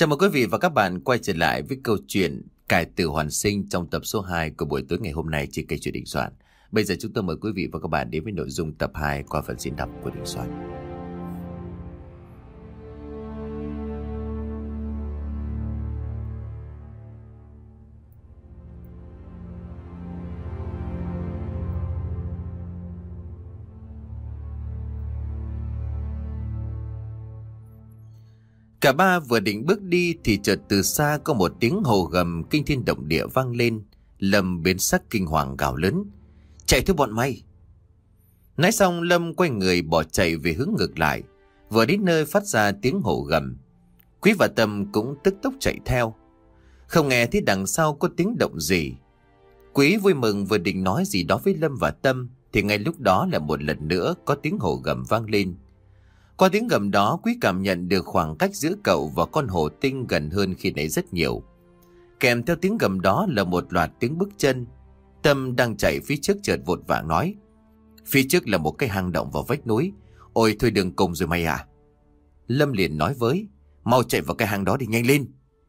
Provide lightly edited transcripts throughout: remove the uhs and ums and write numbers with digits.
Chào mừng quý vị và các bạn quay trở lại với câu chuyện Cải tử hoàn sinh trong tập số 2 của buổi tối ngày hôm nay trên kênh Truyện Đình Soạn. Bây giờ chúng tôi mời quý vị và các bạn đến với nội dung tập 2 qua phần diễn đọc của Đình Soạn. Cả ba vừa định bước đi thì chợt từ xa có một tiếng hò gầm kinh thiên động địa vang lên. Lâm biến sắc kinh hoàng gào lớn: "Chạy thôi bọn mày!" Nói xong Lâm quay người bỏ chạy về hướng ngược lại. Vừa đến nơi phát ra tiếng hò gầm, Quý và Tâm cũng tức tốc chạy theo. Không nghe thấy đằng sau có tiếng động gì. Quý vui mừng vừa định nói gì đó với Lâm và Tâm thì ngay lúc đó là một lần nữa có tiếng hò gầm vang lên. Qua tiếng gầm đó, Quý cảm nhận được khoảng cách giữa cậu và con hổ tinh gần hơn khi nãy rất nhiều. Kèm theo tiếng gầm đó là một loạt tiếng bước chân. Tâm đang chạy phía trước chợt vội vàng nói: "Phía trước là một cái hang động vào vách núi. Ôi thôi đừng cùng rồi mày à." Lâm liền nói với: "Mau chạy vào cái hang đó đi, nhanh lên."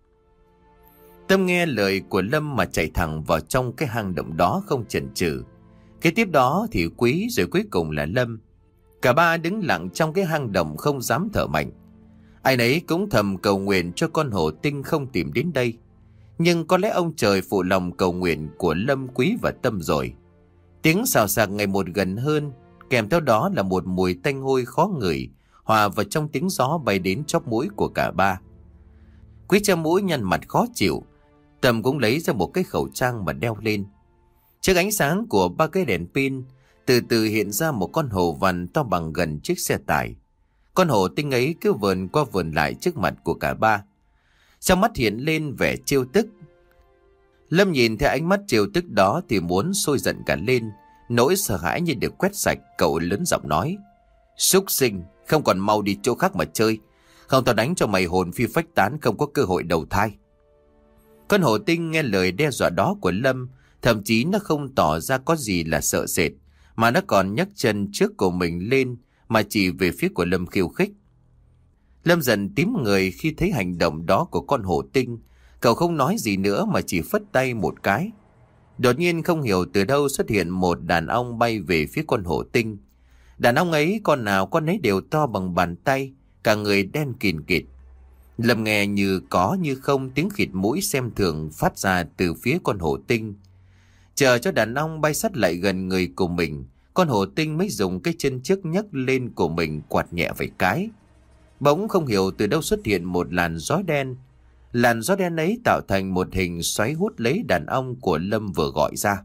Tâm nghe lời của Lâm mà chạy thẳng vào trong cái hang động đó không chần chừ. Kế tiếp đó thì Quý rồi cuối cùng là Lâm. Cả ba đứng lặng trong cái hang động không dám thở mạnh. Ai nấy cũng thầm cầu nguyện cho con hổ tinh không tìm đến đây. Nhưng có lẽ ông trời phụ lòng cầu nguyện của Lâm, Quý và Tâm rồi. Tiếng xào xạc ngày một gần hơn, kèm theo đó là một mùi tanh hôi khó ngửi hòa vào trong tiếng gió bay đến chóp mũi của cả ba. Quý che mũi nhăn mặt khó chịu. Tâm cũng lấy ra một cái khẩu trang mà đeo lên. Trước ánh sáng của ba cái đèn pin, từ từ hiện ra một con hổ vằn to bằng gần chiếc xe tải. Con hổ tinh ấy cứ vườn qua vườn lại trước mặt của cả ba. Trong mắt hiện lên vẻ trêu tức. Lâm nhìn theo ánh mắt trêu tức đó thì muốn sôi giận cả lên. Nỗi sợ hãi như được quét sạch, cậu lớn giọng nói: "Súc sinh, không còn mau đi chỗ khác mà chơi. Không tao đánh cho mày hồn phi phách tán, không có cơ hội đầu thai." Con hổ tinh nghe lời đe dọa đó của Lâm, thậm chí nó không tỏ ra có gì là sợ sệt, mà nó còn nhấc chân trước của mình lên mà chỉ về phía của Lâm khiêu khích. Lâm dần tím người khi thấy hành động đó của con hổ tinh. Cậu không nói gì nữa mà chỉ phất tay một cái. Đột nhiên không hiểu từ đâu xuất hiện một đàn ong bay về phía con hổ tinh. Đàn ong ấy con nào con ấy đều to bằng bàn tay, cả người đen kìn kịt. Lâm nghe như có như không tiếng khịt mũi xem thường phát ra từ phía con hổ tinh. Chờ cho đàn ong bay sát lại gần người của mình, con hổ tinh mới dùng cái chân trước nhấc lên của mình quạt nhẹ vài cái. Bỗng không hiểu từ đâu xuất hiện một làn gió đen. Làn gió đen ấy tạo thành một hình xoáy hút lấy đàn ong của Lâm vừa gọi ra.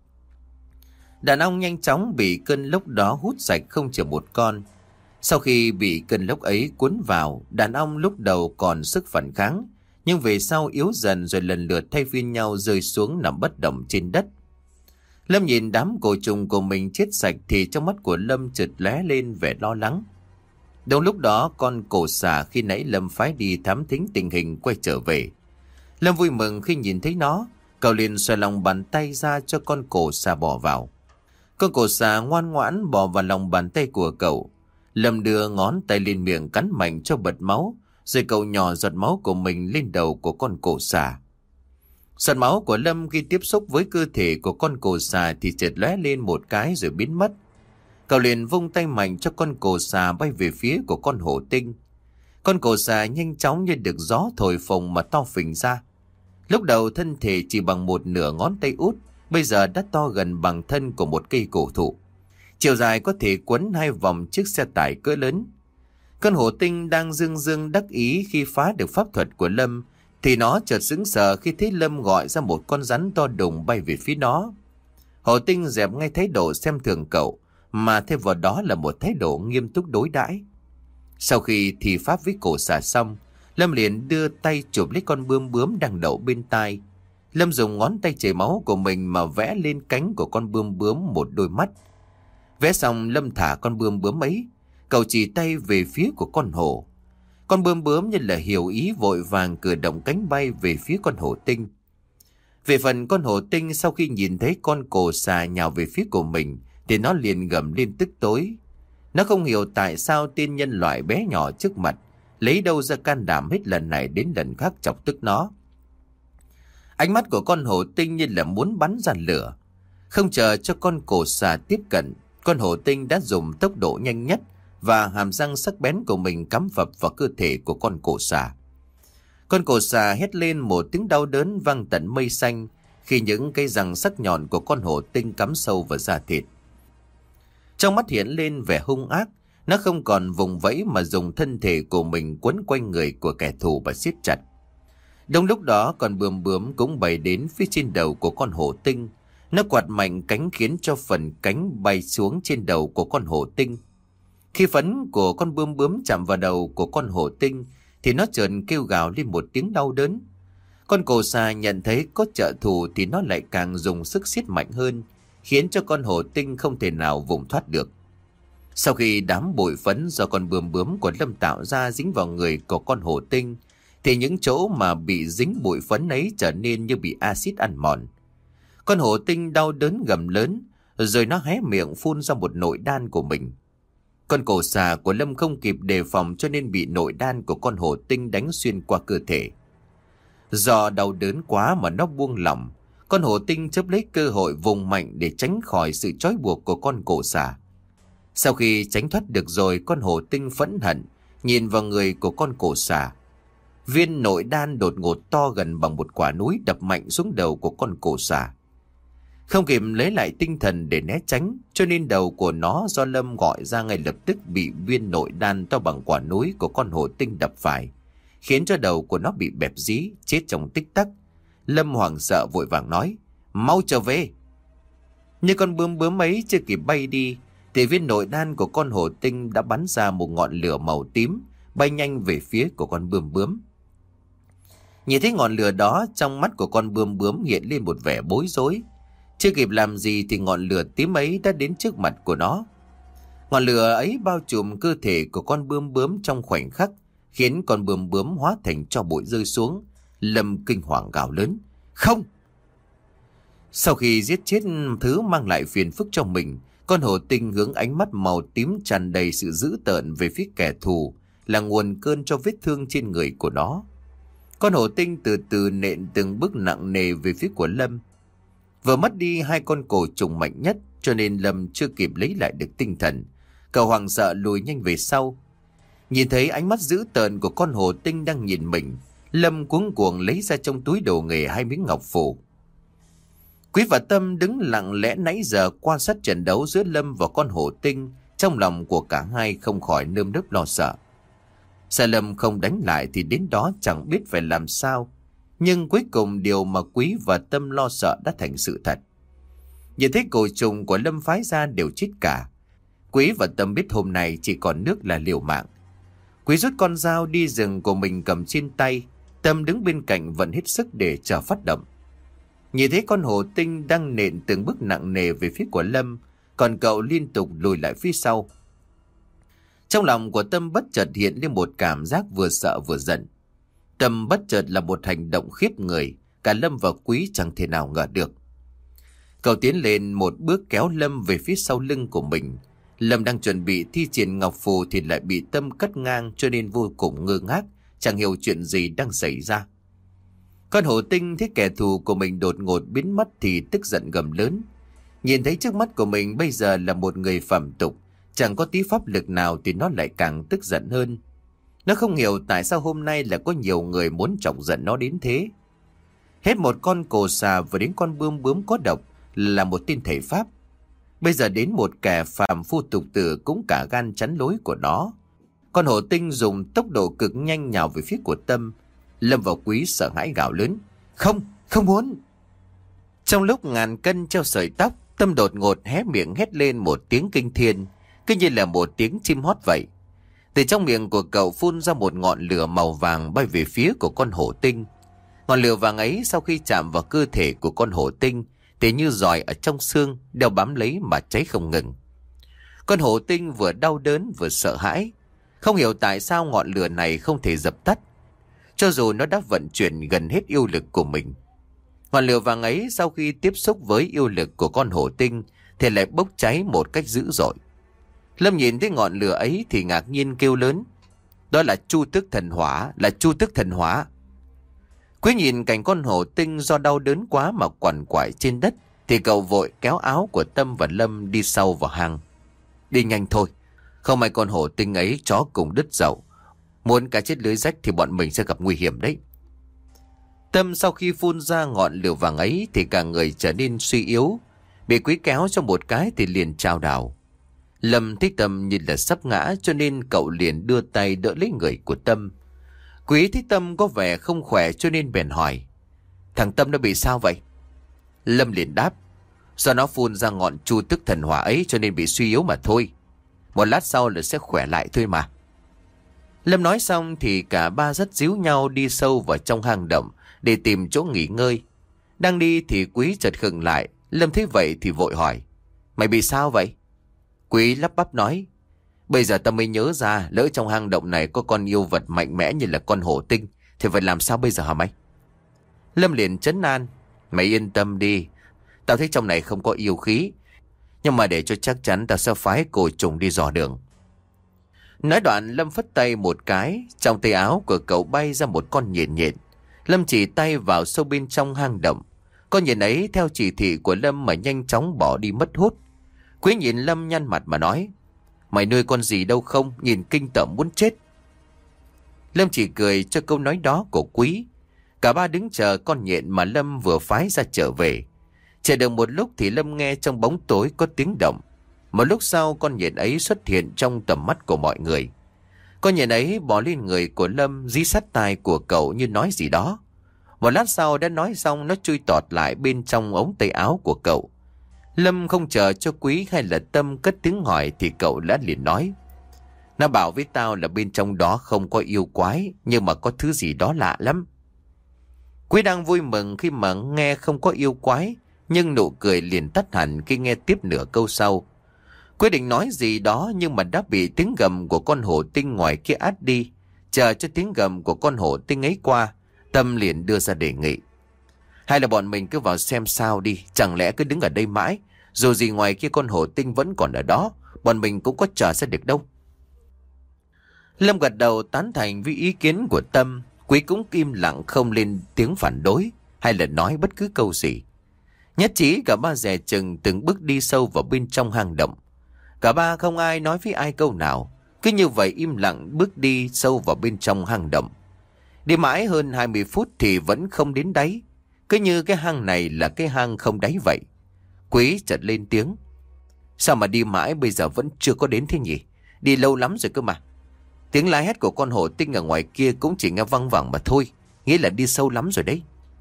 Đàn ong nhanh chóng bị cơn lốc đó hút sạch không chừa một con. Sau khi bị cơn lốc ấy cuốn vào, đàn ong lúc đầu còn sức phản kháng, nhưng về sau yếu dần rồi lần lượt thay phiên nhau rơi xuống nằm bất động trên đất. Lâm nhìn đám cổ trùng của mình chết sạch thì trong mắt của Lâm chợt lóe lên vẻ lo lắng. Đúng lúc đó con cổ xà khi nãy Lâm phái đi thám thính tình hình quay trở về. Lâm vui mừng khi nhìn thấy nó, cậu liền xoay lòng bàn tay ra cho con cổ xà bỏ vào. Con cổ xà ngoan ngoãn bỏ vào lòng bàn tay của cậu. Lâm đưa ngón tay lên miệng cắn mạnh cho bật máu, rồi cậu nhỏ giọt máu của mình lên đầu của con cổ xà. Giọt máu của Lâm khi tiếp xúc với cơ thể của con cổ xà thì chợt lóe lên một cái rồi biến mất. Cậu liền vung tay mạnh cho con cổ xà bay về phía của con hổ tinh. Con cổ xà nhanh chóng như được gió thổi phồng mà to phình ra. Lúc đầu thân thể chỉ bằng một nửa ngón tay út, bây giờ đã to gần bằng thân của một cây cổ thụ. Chiều dài có thể quấn 2 vòng chiếc xe tải cỡ lớn. Con hổ tinh đang dương dương đắc ý khi phá được pháp thuật của Lâm, thì nó chợt sững sờ khi thấy Lâm gọi ra một con rắn to đùng bay về phía nó. Hổ tinh dẹp ngay thái độ xem thường cậu, mà thêm vào đó là một thái độ nghiêm túc đối đãi. Sau khi thi pháp với cổ xà xong, Lâm liền đưa tay chụp lấy con bướm bướm đang đậu bên tai. Lâm dùng ngón tay chảy máu của mình mà vẽ lên cánh của con bướm bướm một đôi mắt. Vẽ xong Lâm thả con bướm bướm ấy, cậu chỉ tay về phía của con hổ. Con bướm bướm như là hiểu ý vội vàng cử động cánh bay về phía con hổ tinh. Về phần con hổ tinh sau khi nhìn thấy con cổ xà nhào về phía của mình thì nó liền gầm lên tức tối. Nó không hiểu tại sao tên nhân loại bé nhỏ trước mặt lấy đâu ra can đảm hết lần này đến lần khác chọc tức nó. Ánh mắt của con hổ tinh như là muốn bắn ra lửa. Không chờ cho con cổ xà tiếp cận, con hổ tinh đã dùng tốc độ nhanh nhất và hàm răng sắc bén của mình cắm phập vào cơ thể của con cổ xà. Con cổ xà hét lên một tiếng đau đớn vang tận mây xanh khi những cây răng sắc nhọn của con hổ tinh cắm sâu vào da thịt. Trong mắt hiện lên vẻ hung ác, nó không còn vùng vẫy mà dùng thân thể của mình quấn quanh người của kẻ thù và siết chặt. Đúng lúc đó con bướm bướm cũng bay đến phía trên đầu của con hổ tinh. Nó quạt mạnh cánh khiến cho phần cánh bay xuống trên đầu của con hổ tinh. Khi phấn của con bướm bướm chạm vào đầu của con hổ tinh thì nó chợt kêu gào lên một tiếng đau đớn. Con cổ xà nhận thấy có trợ thủ thì nó lại càng dùng sức siết mạnh hơn, khiến cho con hổ tinh không thể nào vùng thoát được. Sau khi đám bụi phấn do con bướm bướm của Lâm tạo ra dính vào người của con hổ tinh, thì những chỗ mà bị dính bụi phấn ấy trở nên như bị axit ăn mòn. Con hổ tinh đau đớn gầm lớn, rồi nó hé miệng phun ra một nội đan của mình. Con cổ xà của Lâm không kịp đề phòng cho nên bị nội đan của con hổ tinh đánh xuyên qua cơ thể. Do đau đớn quá mà nó buông lỏng, con hổ tinh chấp lấy cơ hội vùng mạnh để tránh khỏi sự trói buộc của con cổ xà. Sau khi tránh thoát được rồi, con hổ tinh phẫn hận nhìn vào người của con cổ xà. Viên nội đan đột ngột to gần bằng một quả núi đập mạnh xuống đầu của con cổ xà. Không kịp lấy lại tinh thần để né tránh, cho nên đầu của nó do Lâm gọi ra ngay lập tức bị viên nội đan to bằng quả núi của con hổ tinh đập phải, khiến cho đầu của nó bị bẹp dí, chết trong tích tắc. Lâm hoảng sợ vội vàng nói: "Mau trở về!" Như con bướm bướm ấy chưa kịp bay đi thì viên nội đan của con hổ tinh đã bắn ra một ngọn lửa màu tím bay nhanh về phía của con bướm bướm. Nhìn thấy ngọn lửa đó, trong mắt của con bướm bướm hiện lên một vẻ bối rối. Chưa kịp làm gì thì ngọn lửa tím ấy đã đến trước mặt của nó. Ngọn lửa ấy bao trùm cơ thể của con bướm bướm trong khoảnh khắc, khiến con bướm bướm hóa thành tro bụi rơi xuống. Lâm kinh hoàng gào lớn: "Không!" Sau khi giết chết thứ mang lại phiền phức cho mình, con hổ tinh hướng ánh mắt màu tím tràn đầy sự dữ tợn về phía kẻ thù, là nguồn cơn cho vết thương trên người của nó. Con hổ tinh từ từ nện từng bước nặng nề về phía của Lâm. Vừa mất đi hai con cổ trùng mạnh nhất, cho nên Lâm chưa kịp lấy lại được tinh thần. Cậu hoảng sợ lùi nhanh về sau. Nhìn thấy ánh mắt dữ tợn của con hổ tinh đang nhìn mình, Lâm cuống cuồng lấy ra trong túi đồ nghề 2 miếng ngọc phù. Quý và Tâm đứng lặng lẽ nãy giờ quan sát trận đấu giữa Lâm và con hổ tinh. Trong lòng của cả hai không khỏi nơm nớp lo sợ. Sợ Lâm không đánh lại thì đến đó chẳng biết phải làm sao. Nhưng cuối cùng điều mà Quý và Tâm lo sợ đã thành sự thật. Nhìn thấy cổ trùng của Lâm phái ra đều chết cả. Quý và Tâm biết hôm nay chỉ còn nước là liều mạng. Quý rút con dao đi rừng của mình cầm trên tay. Tâm đứng bên cạnh vẫn hết sức để chờ phát động. Nhìn thấy con hổ tinh đang nện từng bước nặng nề về phía của Lâm, còn cậu liên tục lùi lại phía sau. Trong lòng của Tâm bất chợt hiện lên một cảm giác vừa sợ vừa giận. Tâm bất chợt là một hành động khiếp người, cả Lâm và Quý chẳng thể nào ngờ được. Cậu tiến lên một bước kéo Lâm về phía sau lưng của mình. Lâm đang chuẩn bị thi triển ngọc phù thì lại bị Tâm cắt ngang, cho nên vô cùng ngơ ngác, chẳng hiểu chuyện gì đang xảy ra. Con hổ tinh thấy kẻ thù của mình đột ngột biến mất thì tức giận gầm lớn. Nhìn thấy trước mắt của mình bây giờ là một người phàm tục, chẳng có tí pháp lực nào thì nó lại càng tức giận hơn. Nó không hiểu tại sao hôm nay là có nhiều người muốn chọc giận nó đến thế. Hết một con cồ xà vừa đến con bướm bướm có độc là một tên thể pháp. Bây giờ đến một kẻ phàm phu tục tử cũng cả gan chắn lối của nó. Con hổ tinh dùng tốc độ cực nhanh nhào về phía của Tâm. Lâm và Quý sợ hãi gào lớn: "Không, không muốn!" Trong lúc ngàn cân treo sợi tóc, Tâm đột ngột hé miệng hét lên một tiếng kinh thiên, cứ như là một tiếng chim hót vậy. Từ trong miệng của cậu phun ra một ngọn lửa màu vàng bay về phía của con hổ tinh. Ngọn lửa vàng ấy sau khi chạm vào cơ thể của con hổ tinh thì như giòi ở trong xương, đeo bám lấy mà cháy không ngừng. Con hổ tinh vừa đau đớn vừa sợ hãi, không hiểu tại sao ngọn lửa này không thể dập tắt, cho dù nó đã vận chuyển gần hết yêu lực của mình. Ngọn lửa vàng ấy sau khi tiếp xúc với yêu lực của con hổ tinh thì lại bốc cháy một cách dữ dội. Lâm nhìn thấy ngọn lửa ấy thì ngạc nhiên kêu lớn. Đó là Chu Tước Thần Hỏa, là Chu Tước Thần Hỏa. Quý nhìn cảnh con hổ tinh do đau đớn quá mà quằn quại trên đất, thì cậu vội kéo áo của Tâm và Lâm đi sâu vào hang. Đi nhanh thôi, không may con hổ tinh ấy chó cùng đứt dậu. Muốn cá chết lưới rách thì bọn mình sẽ gặp nguy hiểm đấy. Tâm sau khi phun ra ngọn lửa vàng ấy thì cả người trở nên suy yếu. Bị Quý kéo cho một cái thì liền chao đảo. Lâm thấy Tâm như là sắp ngã cho nên cậu liền đưa tay đỡ lấy người của Tâm. Quý thấy Tâm có vẻ không khỏe cho nên bèn hỏi: Thằng Tâm nó bị sao vậy? Lâm liền đáp: Do nó phun ra ngọn Chu Tước Thần Hỏa ấy cho nên bị suy yếu mà thôi. Một lát sau là sẽ khỏe lại thôi mà. Lâm nói xong thì cả ba dắt díu nhau đi sâu vào trong hang động để tìm chỗ nghỉ ngơi. Đang đi thì Quý chợt khựng lại. Lâm thấy vậy thì vội hỏi: Mày bị sao vậy? Quý lắp bắp nói: Bây giờ tao mới nhớ ra, lỡ trong hang động này có con yêu vật mạnh mẽ như là con hổ tinh thì phải làm sao bây giờ hả mày? Lâm liền trấn an: Mày yên tâm đi, tao thấy trong này không có yêu khí, nhưng mà để cho chắc chắn tao sẽ phái cổ trùng đi dò đường. Nói đoạn Lâm phất tay một cái, trong tay áo của cậu bay ra một con nhện nhện. Lâm chỉ tay vào sâu bên trong hang động. Con nhện ấy theo chỉ thị của Lâm mà nhanh chóng bỏ đi mất hút. Quý nhìn Lâm nhăn mặt mà nói: Mày nuôi con gì đâu không, nhìn kinh tởm muốn chết. Lâm chỉ cười cho câu nói đó của Quý. Cả ba đứng chờ con nhện mà Lâm vừa phái ra trở về. Chờ được một lúc thì Lâm nghe trong bóng tối có tiếng động. Một lúc sau con nhện ấy xuất hiện trong tầm mắt của mọi người. Con nhện ấy bò lên người của Lâm, dí sát tai của cậu như nói gì đó. Một lát sau đã nói xong, nó chui tọt lại bên trong ống tay áo của cậu. Lâm không chờ cho Quý hay là Tâm cất tiếng hỏi thì cậu đã liền nói: Nó bảo với tao là bên trong đó không có yêu quái, nhưng mà có thứ gì đó lạ lắm. Quý đang vui mừng khi mà nghe không có yêu quái, nhưng nụ cười liền tắt hẳn khi nghe tiếp nửa câu sau. Quý định nói gì đó nhưng mà đã bị tiếng gầm của con hổ tinh ngoài kia át đi. Chờ cho tiếng gầm của con hổ tinh ấy qua, Tâm liền đưa ra đề nghị: Hay là bọn mình cứ vào xem sao đi, chẳng lẽ cứ đứng ở đây mãi, dù gì ngoài kia con hổ tinh vẫn còn ở đó, bọn mình cũng có chờ sẽ được đâu. Lâm gật đầu tán thành với ý kiến của Tâm. Quý cũng im lặng không lên tiếng phản đối hay là nói bất cứ câu gì. Nhất trí cả ba dè chừng từng bước đi sâu vào bên trong hang động. Cả ba không ai nói với ai câu nào, cứ như vậy im lặng bước đi sâu vào bên trong hang động. Đi mãi hơn 20 phút thì vẫn không đến đáy, cứ như cái hang này là cái hang không đáy vậy. Quý chợt lên tiếng: Sao mà đi mãi bây giờ vẫn chưa có đến thế nhỉ? Đi lâu lắm rồi cơ mà. Tiếng la hét của con hổ tinh ở ngoài kia cũng chỉ nghe văng vẳng mà thôi, nghĩa là đi sâu lắm rồi đấy.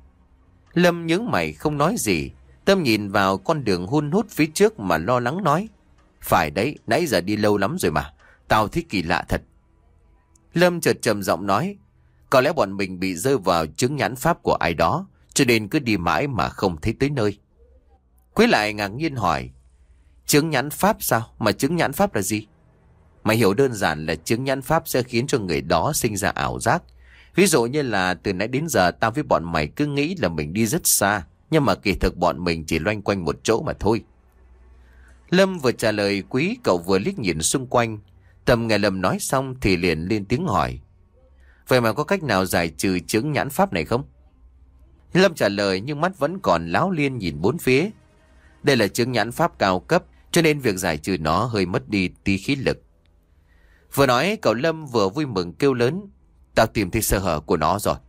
Lâm nhướng mày không nói gì. Tâm nhìn vào con đường hun hút phía trước mà lo lắng nói: Phải đấy, nãy giờ đi lâu lắm rồi mà, tao thấy kỳ lạ thật. Lâm chợt trầm giọng nói: Có lẽ bọn mình bị rơi vào chứng nhãn pháp của ai đó, cho nên cứ đi mãi mà không thấy tới nơi. Quý lại ngạc nhiên hỏi: Chứng nhãn pháp sao? Mà chứng nhãn pháp là gì? Mày hiểu đơn giản là chứng nhãn pháp sẽ khiến cho người đó sinh ra ảo giác. Ví dụ như là từ nãy đến giờ tao với bọn mày cứ nghĩ là mình đi rất xa, nhưng mà kỳ thực bọn mình chỉ loanh quanh một chỗ mà thôi. Lâm vừa trả lời Quý, cậu vừa liếc nhìn xung quanh. Tâm nghe Lâm nói xong thì liền lên tiếng hỏi: Vậy mà có cách nào giải trừ chứng nhãn pháp này không? Lâm trả lời nhưng mắt vẫn còn láo liên nhìn bốn phía. Đây là chứng nhãn pháp cao cấp, cho nên việc giải trừ nó hơi mất đi tí khí lực. Vừa nói cậu Lâm vừa vui mừng kêu lớn: Tao tìm thấy sơ hở của nó rồi.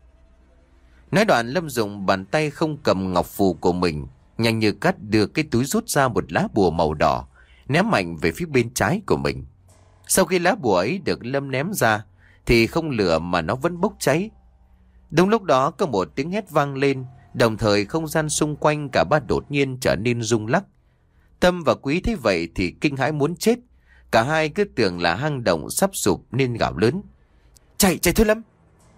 Nói đoạn Lâm dùng bàn tay không cầm ngọc phù của mình, nhanh như cắt đưa cái túi rút ra một lá bùa màu đỏ, ném mạnh về phía bên trái của mình. Sau khi lá bùa ấy được Lâm ném ra thì không lửa mà nó vẫn bốc cháy. Đúng lúc đó có một tiếng hét vang lên, đồng thời không gian xung quanh cả ba đột nhiên trở nên rung lắc. Tâm và Quý thấy vậy thì kinh hãi muốn chết. Cả hai cứ tưởng là hang động sắp sụp nên gào lớn: Chạy thôi Lâm!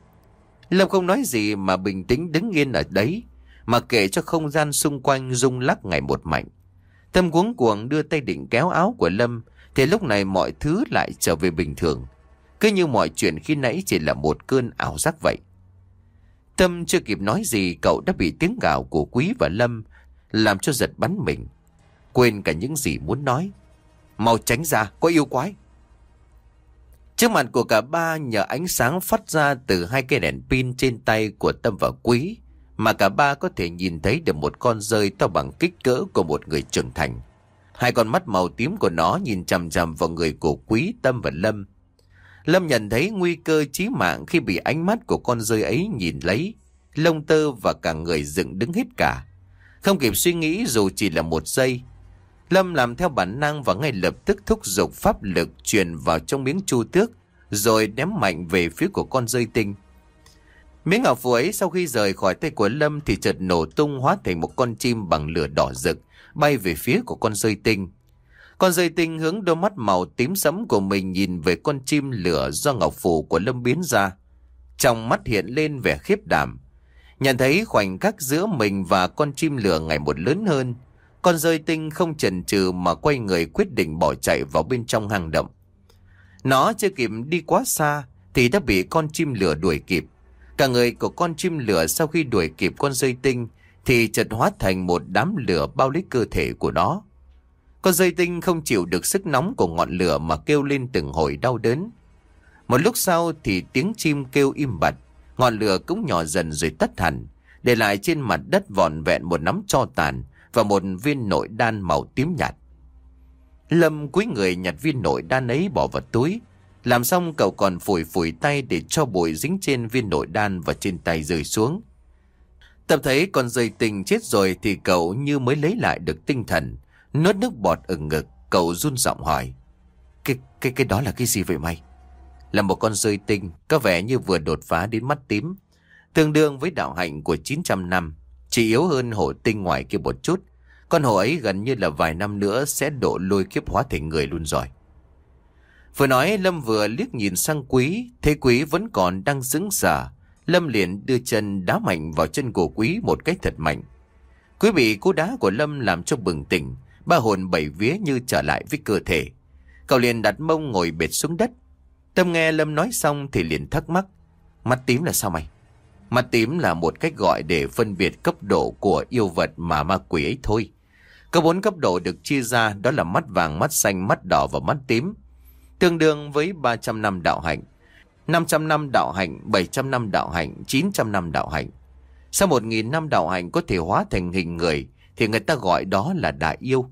Lâm không nói gì mà bình tĩnh đứng yên ở đấy, mà kệ cho không gian xung quanh rung lắc ngày một mạnh. Tâm cuống cuồng đưa tay định kéo áo của Lâm thì lúc này mọi thứ lại trở về bình thường, cứ như mọi chuyện khi nãy chỉ là một cơn ảo giác vậy. Tâm chưa kịp nói gì cậu đã bị tiếng gào của Quý và Lâm làm cho giật bắn mình, quên cả những gì muốn nói. Mau tránh ra, có yêu quái! Trước mặt của cả ba, nhờ ánh sáng phát ra từ hai cây đèn pin trên tay của Tâm và Quý, mà cả ba có thể nhìn thấy được một con dơi to bằng kích cỡ của một người trưởng thành. Hai con mắt màu tím của nó nhìn chằm chằm vào người của Quý, Tâm và Lâm. Lâm nhận thấy nguy cơ chí mạng khi bị ánh mắt của con dơi ấy nhìn lấy. Lông tơ và cả người dựng đứng hết cả. Không kịp suy nghĩ dù chỉ là một giây, Lâm làm theo bản năng và ngay lập tức thúc giục pháp lực truyền vào trong miếng chu tước, rồi ném mạnh về phía của con dơi tinh. Miếng ngọc phù ấy sau khi rời khỏi tay của Lâm thì chợt nổ tung, hóa thành một con chim bằng lửa đỏ rực bay về phía của con dơi tinh. Con dơi tinh hướng đôi mắt màu tím sẫm của mình nhìn về con chim lửa do ngọc phù của Lâm biến ra. Trong mắt hiện lên vẻ khiếp đảm. Nhận thấy khoảnh khắc giữa mình và con chim lửa ngày một lớn hơn, con dơi tinh không chần chừ mà quay người quyết định bỏ chạy vào bên trong hang động. Nó chưa kịp đi quá xa thì đã bị con chim lửa đuổi kịp. Cả người của con chim lửa sau khi đuổi kịp con dơi tinh thì chợt hóa thành một đám lửa bao lấy cơ thể của nó. Con dơi tinh không chịu được sức nóng của ngọn lửa mà kêu lên từng hồi đau đớn. Một lúc sau thì tiếng chim kêu im bặt, ngọn lửa cũng nhỏ dần rồi tắt hẳn, để lại trên mặt đất vỏn vẹn một nắm tro tàn và một viên nội đan màu tím nhạt. Lâm cúi người nhặt viên nội đan ấy bỏ vào túi. Làm xong cậu còn phủi phủi tay để cho bụi dính trên viên nội đan và trên tay rơi xuống. Tập thấy con dơi tinh chết rồi thì cậu như mới lấy lại được tinh thần. Nuốt nước bọt ở ngực, cậu run giọng hỏi: Cái đó là cái gì vậy mày? Là một con dơi tinh, có vẻ như vừa đột phá đến mắt tím, tương đương với đạo hạnh của 900 năm, chỉ yếu hơn hổ tinh ngoài kia một chút. Con hổ ấy gần như là vài năm nữa sẽ độ lôi kiếp hóa thành người luôn rồi. Vừa nói Lâm vừa liếc nhìn sang Quý, thấy Quý vẫn còn đang sững sờ. Lâm liền đưa chân đá mạnh vào chân của Quý một cách thật mạnh. Quý bị cú đá của Lâm làm cho bừng tỉnh, ba hồn bảy vía như trở lại với cơ thể. Cậu liền đặt mông ngồi bệt xuống đất. Tâm nghe Lâm nói xong thì liền thắc mắc: Mắt tím là sao mày? Mắt tím là một cách gọi để phân biệt cấp độ của yêu vật mà ma quỷ ấy thôi. Có 4 cấp độ được chia ra, đó là mắt vàng, mắt xanh, mắt đỏ và mắt tím. Tương đương với 300 năm đạo hạnh, 500 năm đạo hạnh, 700 năm đạo hạnh, 900 năm đạo hạnh. Sau 1000 năm đạo hạnh có thể hóa thành hình người thì người ta gọi đó là đại yêu.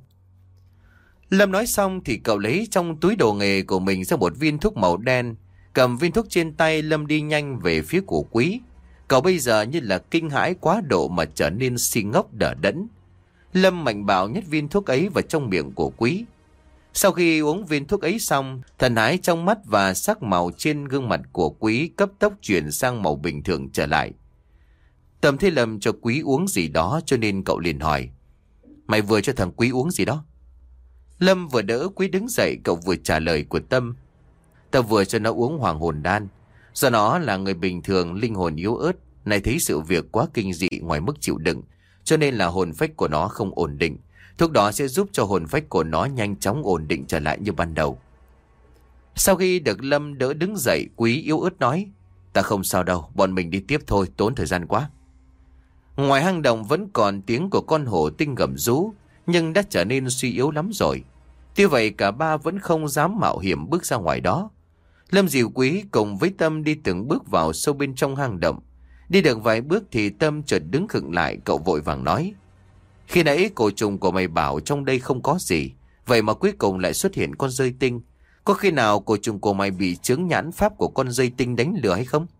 Lâm nói xong thì cậu lấy trong túi đồ nghề của mình ra một viên thuốc màu đen. Cầm viên thuốc trên tay, Lâm đi nhanh về phía của Quý. Cậu bây giờ như là kinh hãi quá độ mà trở nên si ngốc đờ đẫn. Lâm mạnh bạo nhét viên thuốc ấy vào trong miệng của Quý. Sau khi uống viên thuốc ấy xong, thần thái trong mắt và sắc màu trên gương mặt của Quý cấp tốc chuyển sang màu bình thường trở lại. Tâm thấy Lâm cho Quý uống gì đó cho nên cậu liền hỏi: Mày vừa cho thằng Quý uống gì đó? Lâm vừa đỡ Quý đứng dậy, cậu vừa trả lời của Tâm: Tao vừa cho nó uống hoàng hồn đan. Do nó là người bình thường, linh hồn yếu ớt, này thấy sự việc quá kinh dị ngoài mức chịu đựng, cho nên là hồn phách của nó không ổn định. Thuốc đó sẽ giúp cho hồn phách của nó nhanh chóng ổn định trở lại như ban đầu. Sau khi được Lâm đỡ đứng dậy, Quý yếu ớt nói: Ta không sao đâu, bọn mình đi tiếp thôi, tốn thời gian quá. Ngoài hang động vẫn còn tiếng của con hổ tinh gầm rú, nhưng đã trở nên suy yếu lắm rồi. Tuy vậy cả ba vẫn không dám mạo hiểm bước ra ngoài đó. Lâm dìu Quý cùng với Tâm đi từng bước vào sâu bên trong hang động. Đi được vài bước thì Tâm chợt đứng khựng lại, cậu vội vàng nói: Khi nãy cổ trùng của mày bảo trong đây không có gì, vậy mà cuối cùng lại xuất hiện con dơi tinh. Có khi nào cổ trùng của mày bị chướng nhãn pháp của con dơi tinh đánh lừa hay không?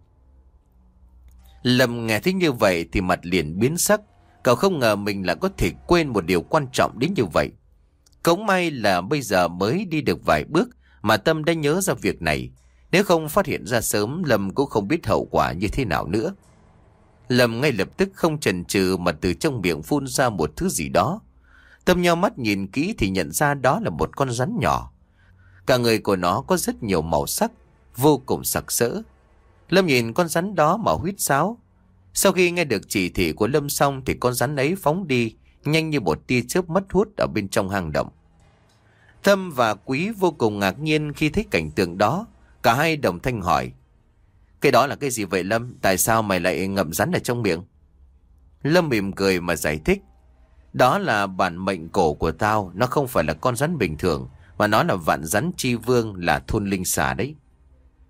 Lâm nghe thấy như vậy thì mặt liền biến sắc. Cậu không ngờ mình lại có thể quên một điều quan trọng đến như vậy. Cũng may là bây giờ mới đi được vài bước mà Tâm đã nhớ ra việc này. Nếu không phát hiện ra sớm, Lâm cũng không biết hậu quả như thế nào nữa. Lâm ngay lập tức không chần chừ mà từ trong miệng phun ra một thứ gì đó. Tâm nheo mắt nhìn kỹ thì nhận ra đó là một con rắn nhỏ. Cả người của nó có rất nhiều màu sắc, vô cùng sặc sỡ. Lâm nhìn con rắn đó mà huýt sáo. Sau khi nghe được chỉ thị của Lâm xong thì con rắn ấy phóng đi, nhanh như một tia chớp mất hút ở bên trong hang động. Tâm và Quý vô cùng ngạc nhiên khi thấy cảnh tượng đó. Cả hai đồng thanh hỏi: Cái đó là cái gì vậy Lâm? Tại sao mày lại ngậm rắn ở trong miệng? Lâm mỉm cười mà giải thích: Đó là bản mệnh cổ của tao. Nó không phải là con rắn bình thường, mà nó là vạn rắn chi vương, là thôn linh xà đấy.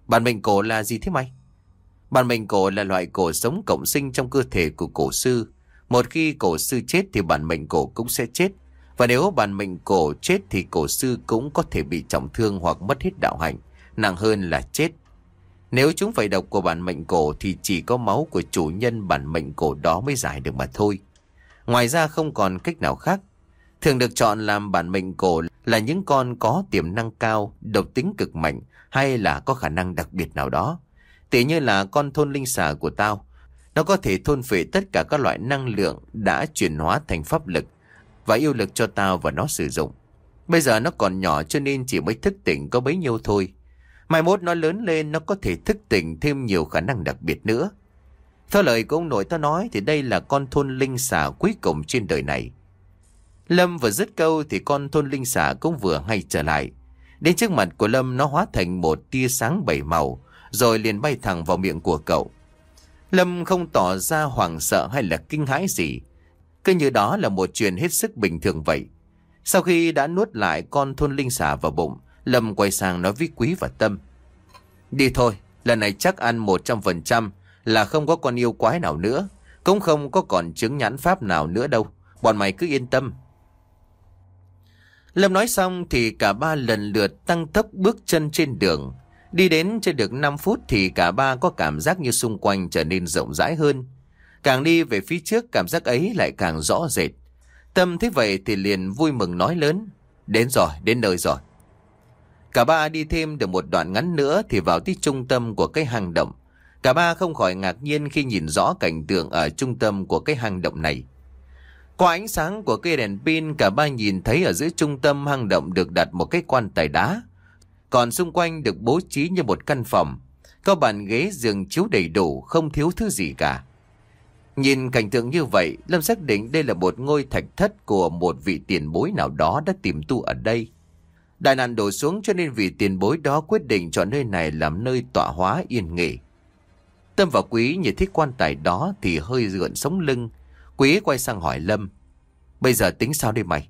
Bản mệnh cổ là gì thế mày? Bản mệnh cổ là loại cổ sống cộng sinh trong cơ thể của cổ sư. Một khi cổ sư chết thì bản mệnh cổ cũng sẽ chết. Và nếu bản mệnh cổ chết thì cổ sư cũng có thể bị trọng thương hoặc mất hết đạo hạnh, nặng hơn là chết. Nếu chúng phải độc của bản mệnh cổ thì chỉ có máu của chủ nhân bản mệnh cổ đó mới giải được mà thôi. Ngoài ra không còn cách nào khác. Thường được chọn làm bản mệnh cổ là những con có tiềm năng cao, độc tính cực mạnh hay là có khả năng đặc biệt nào đó. Tỉ như là con thôn linh xà của tao. Nó có thể thôn phệ tất cả các loại năng lượng đã chuyển hóa thành pháp lực và yêu lực cho tao và nó sử dụng. Bây giờ nó còn nhỏ cho nên chỉ mới thức tỉnh có bấy nhiêu thôi. Mai mốt nó lớn lên nó có thể thức tỉnh thêm nhiều khả năng đặc biệt nữa. Theo lời của ông nội tao nói thì đây là con thôn linh xà cuối cùng trên đời này. Lâm vừa dứt câu thì con thôn linh xà cũng vừa hay trở lại. Đến trước mặt của Lâm nó hóa thành một tia sáng bảy màu rồi liền bay thẳng vào miệng của cậu. Lâm không tỏ ra hoảng sợ hay là kinh hãi gì. Cứ như đó là một chuyện hết sức bình thường vậy. Sau khi đã nuốt lại con thôn linh xà vào bụng, Lâm quay sang nói với Quý và Tâm. Đi thôi, lần này chắc ăn 100% là không có con yêu quái nào nữa. Cũng không có còn chứng nhãn pháp nào nữa đâu. Bọn mày cứ yên tâm. Lâm nói xong thì cả ba lần lượt tăng tốc bước chân trên đường. Đi đến chưa được 5 phút thì cả ba có cảm giác như xung quanh trở nên rộng rãi hơn. Càng đi về phía trước cảm giác ấy lại càng rõ rệt. Tâm thấy vậy thì liền vui mừng nói lớn. Đến rồi, đến nơi rồi. Cả ba đi thêm được một đoạn ngắn nữa thì vào tới trung tâm của cái hang động. Cả ba không khỏi ngạc nhiên khi nhìn rõ cảnh tượng ở trung tâm của cái hang động này. Qua ánh sáng của cây đèn pin, cả ba nhìn thấy ở giữa trung tâm hang động được đặt một cái quan tài đá. Còn xung quanh được bố trí như một căn phòng. Có bàn ghế giường chiếu đầy đủ, không thiếu thứ gì cả. Nhìn cảnh tượng như vậy, Lâm xác định đây là một ngôi thạch thất của một vị tiền bối nào đó đã tìm tu ở đây. Đại nạn đổ xuống cho nên vị tiền bối đó quyết định chọn nơi này làm nơi tọa hóa yên nghỉ. Tâm và Quý nhìn thấy quan tài đó thì hơi gợn sống lưng. Quý quay sang hỏi Lâm. Bây giờ tính sao đây mày?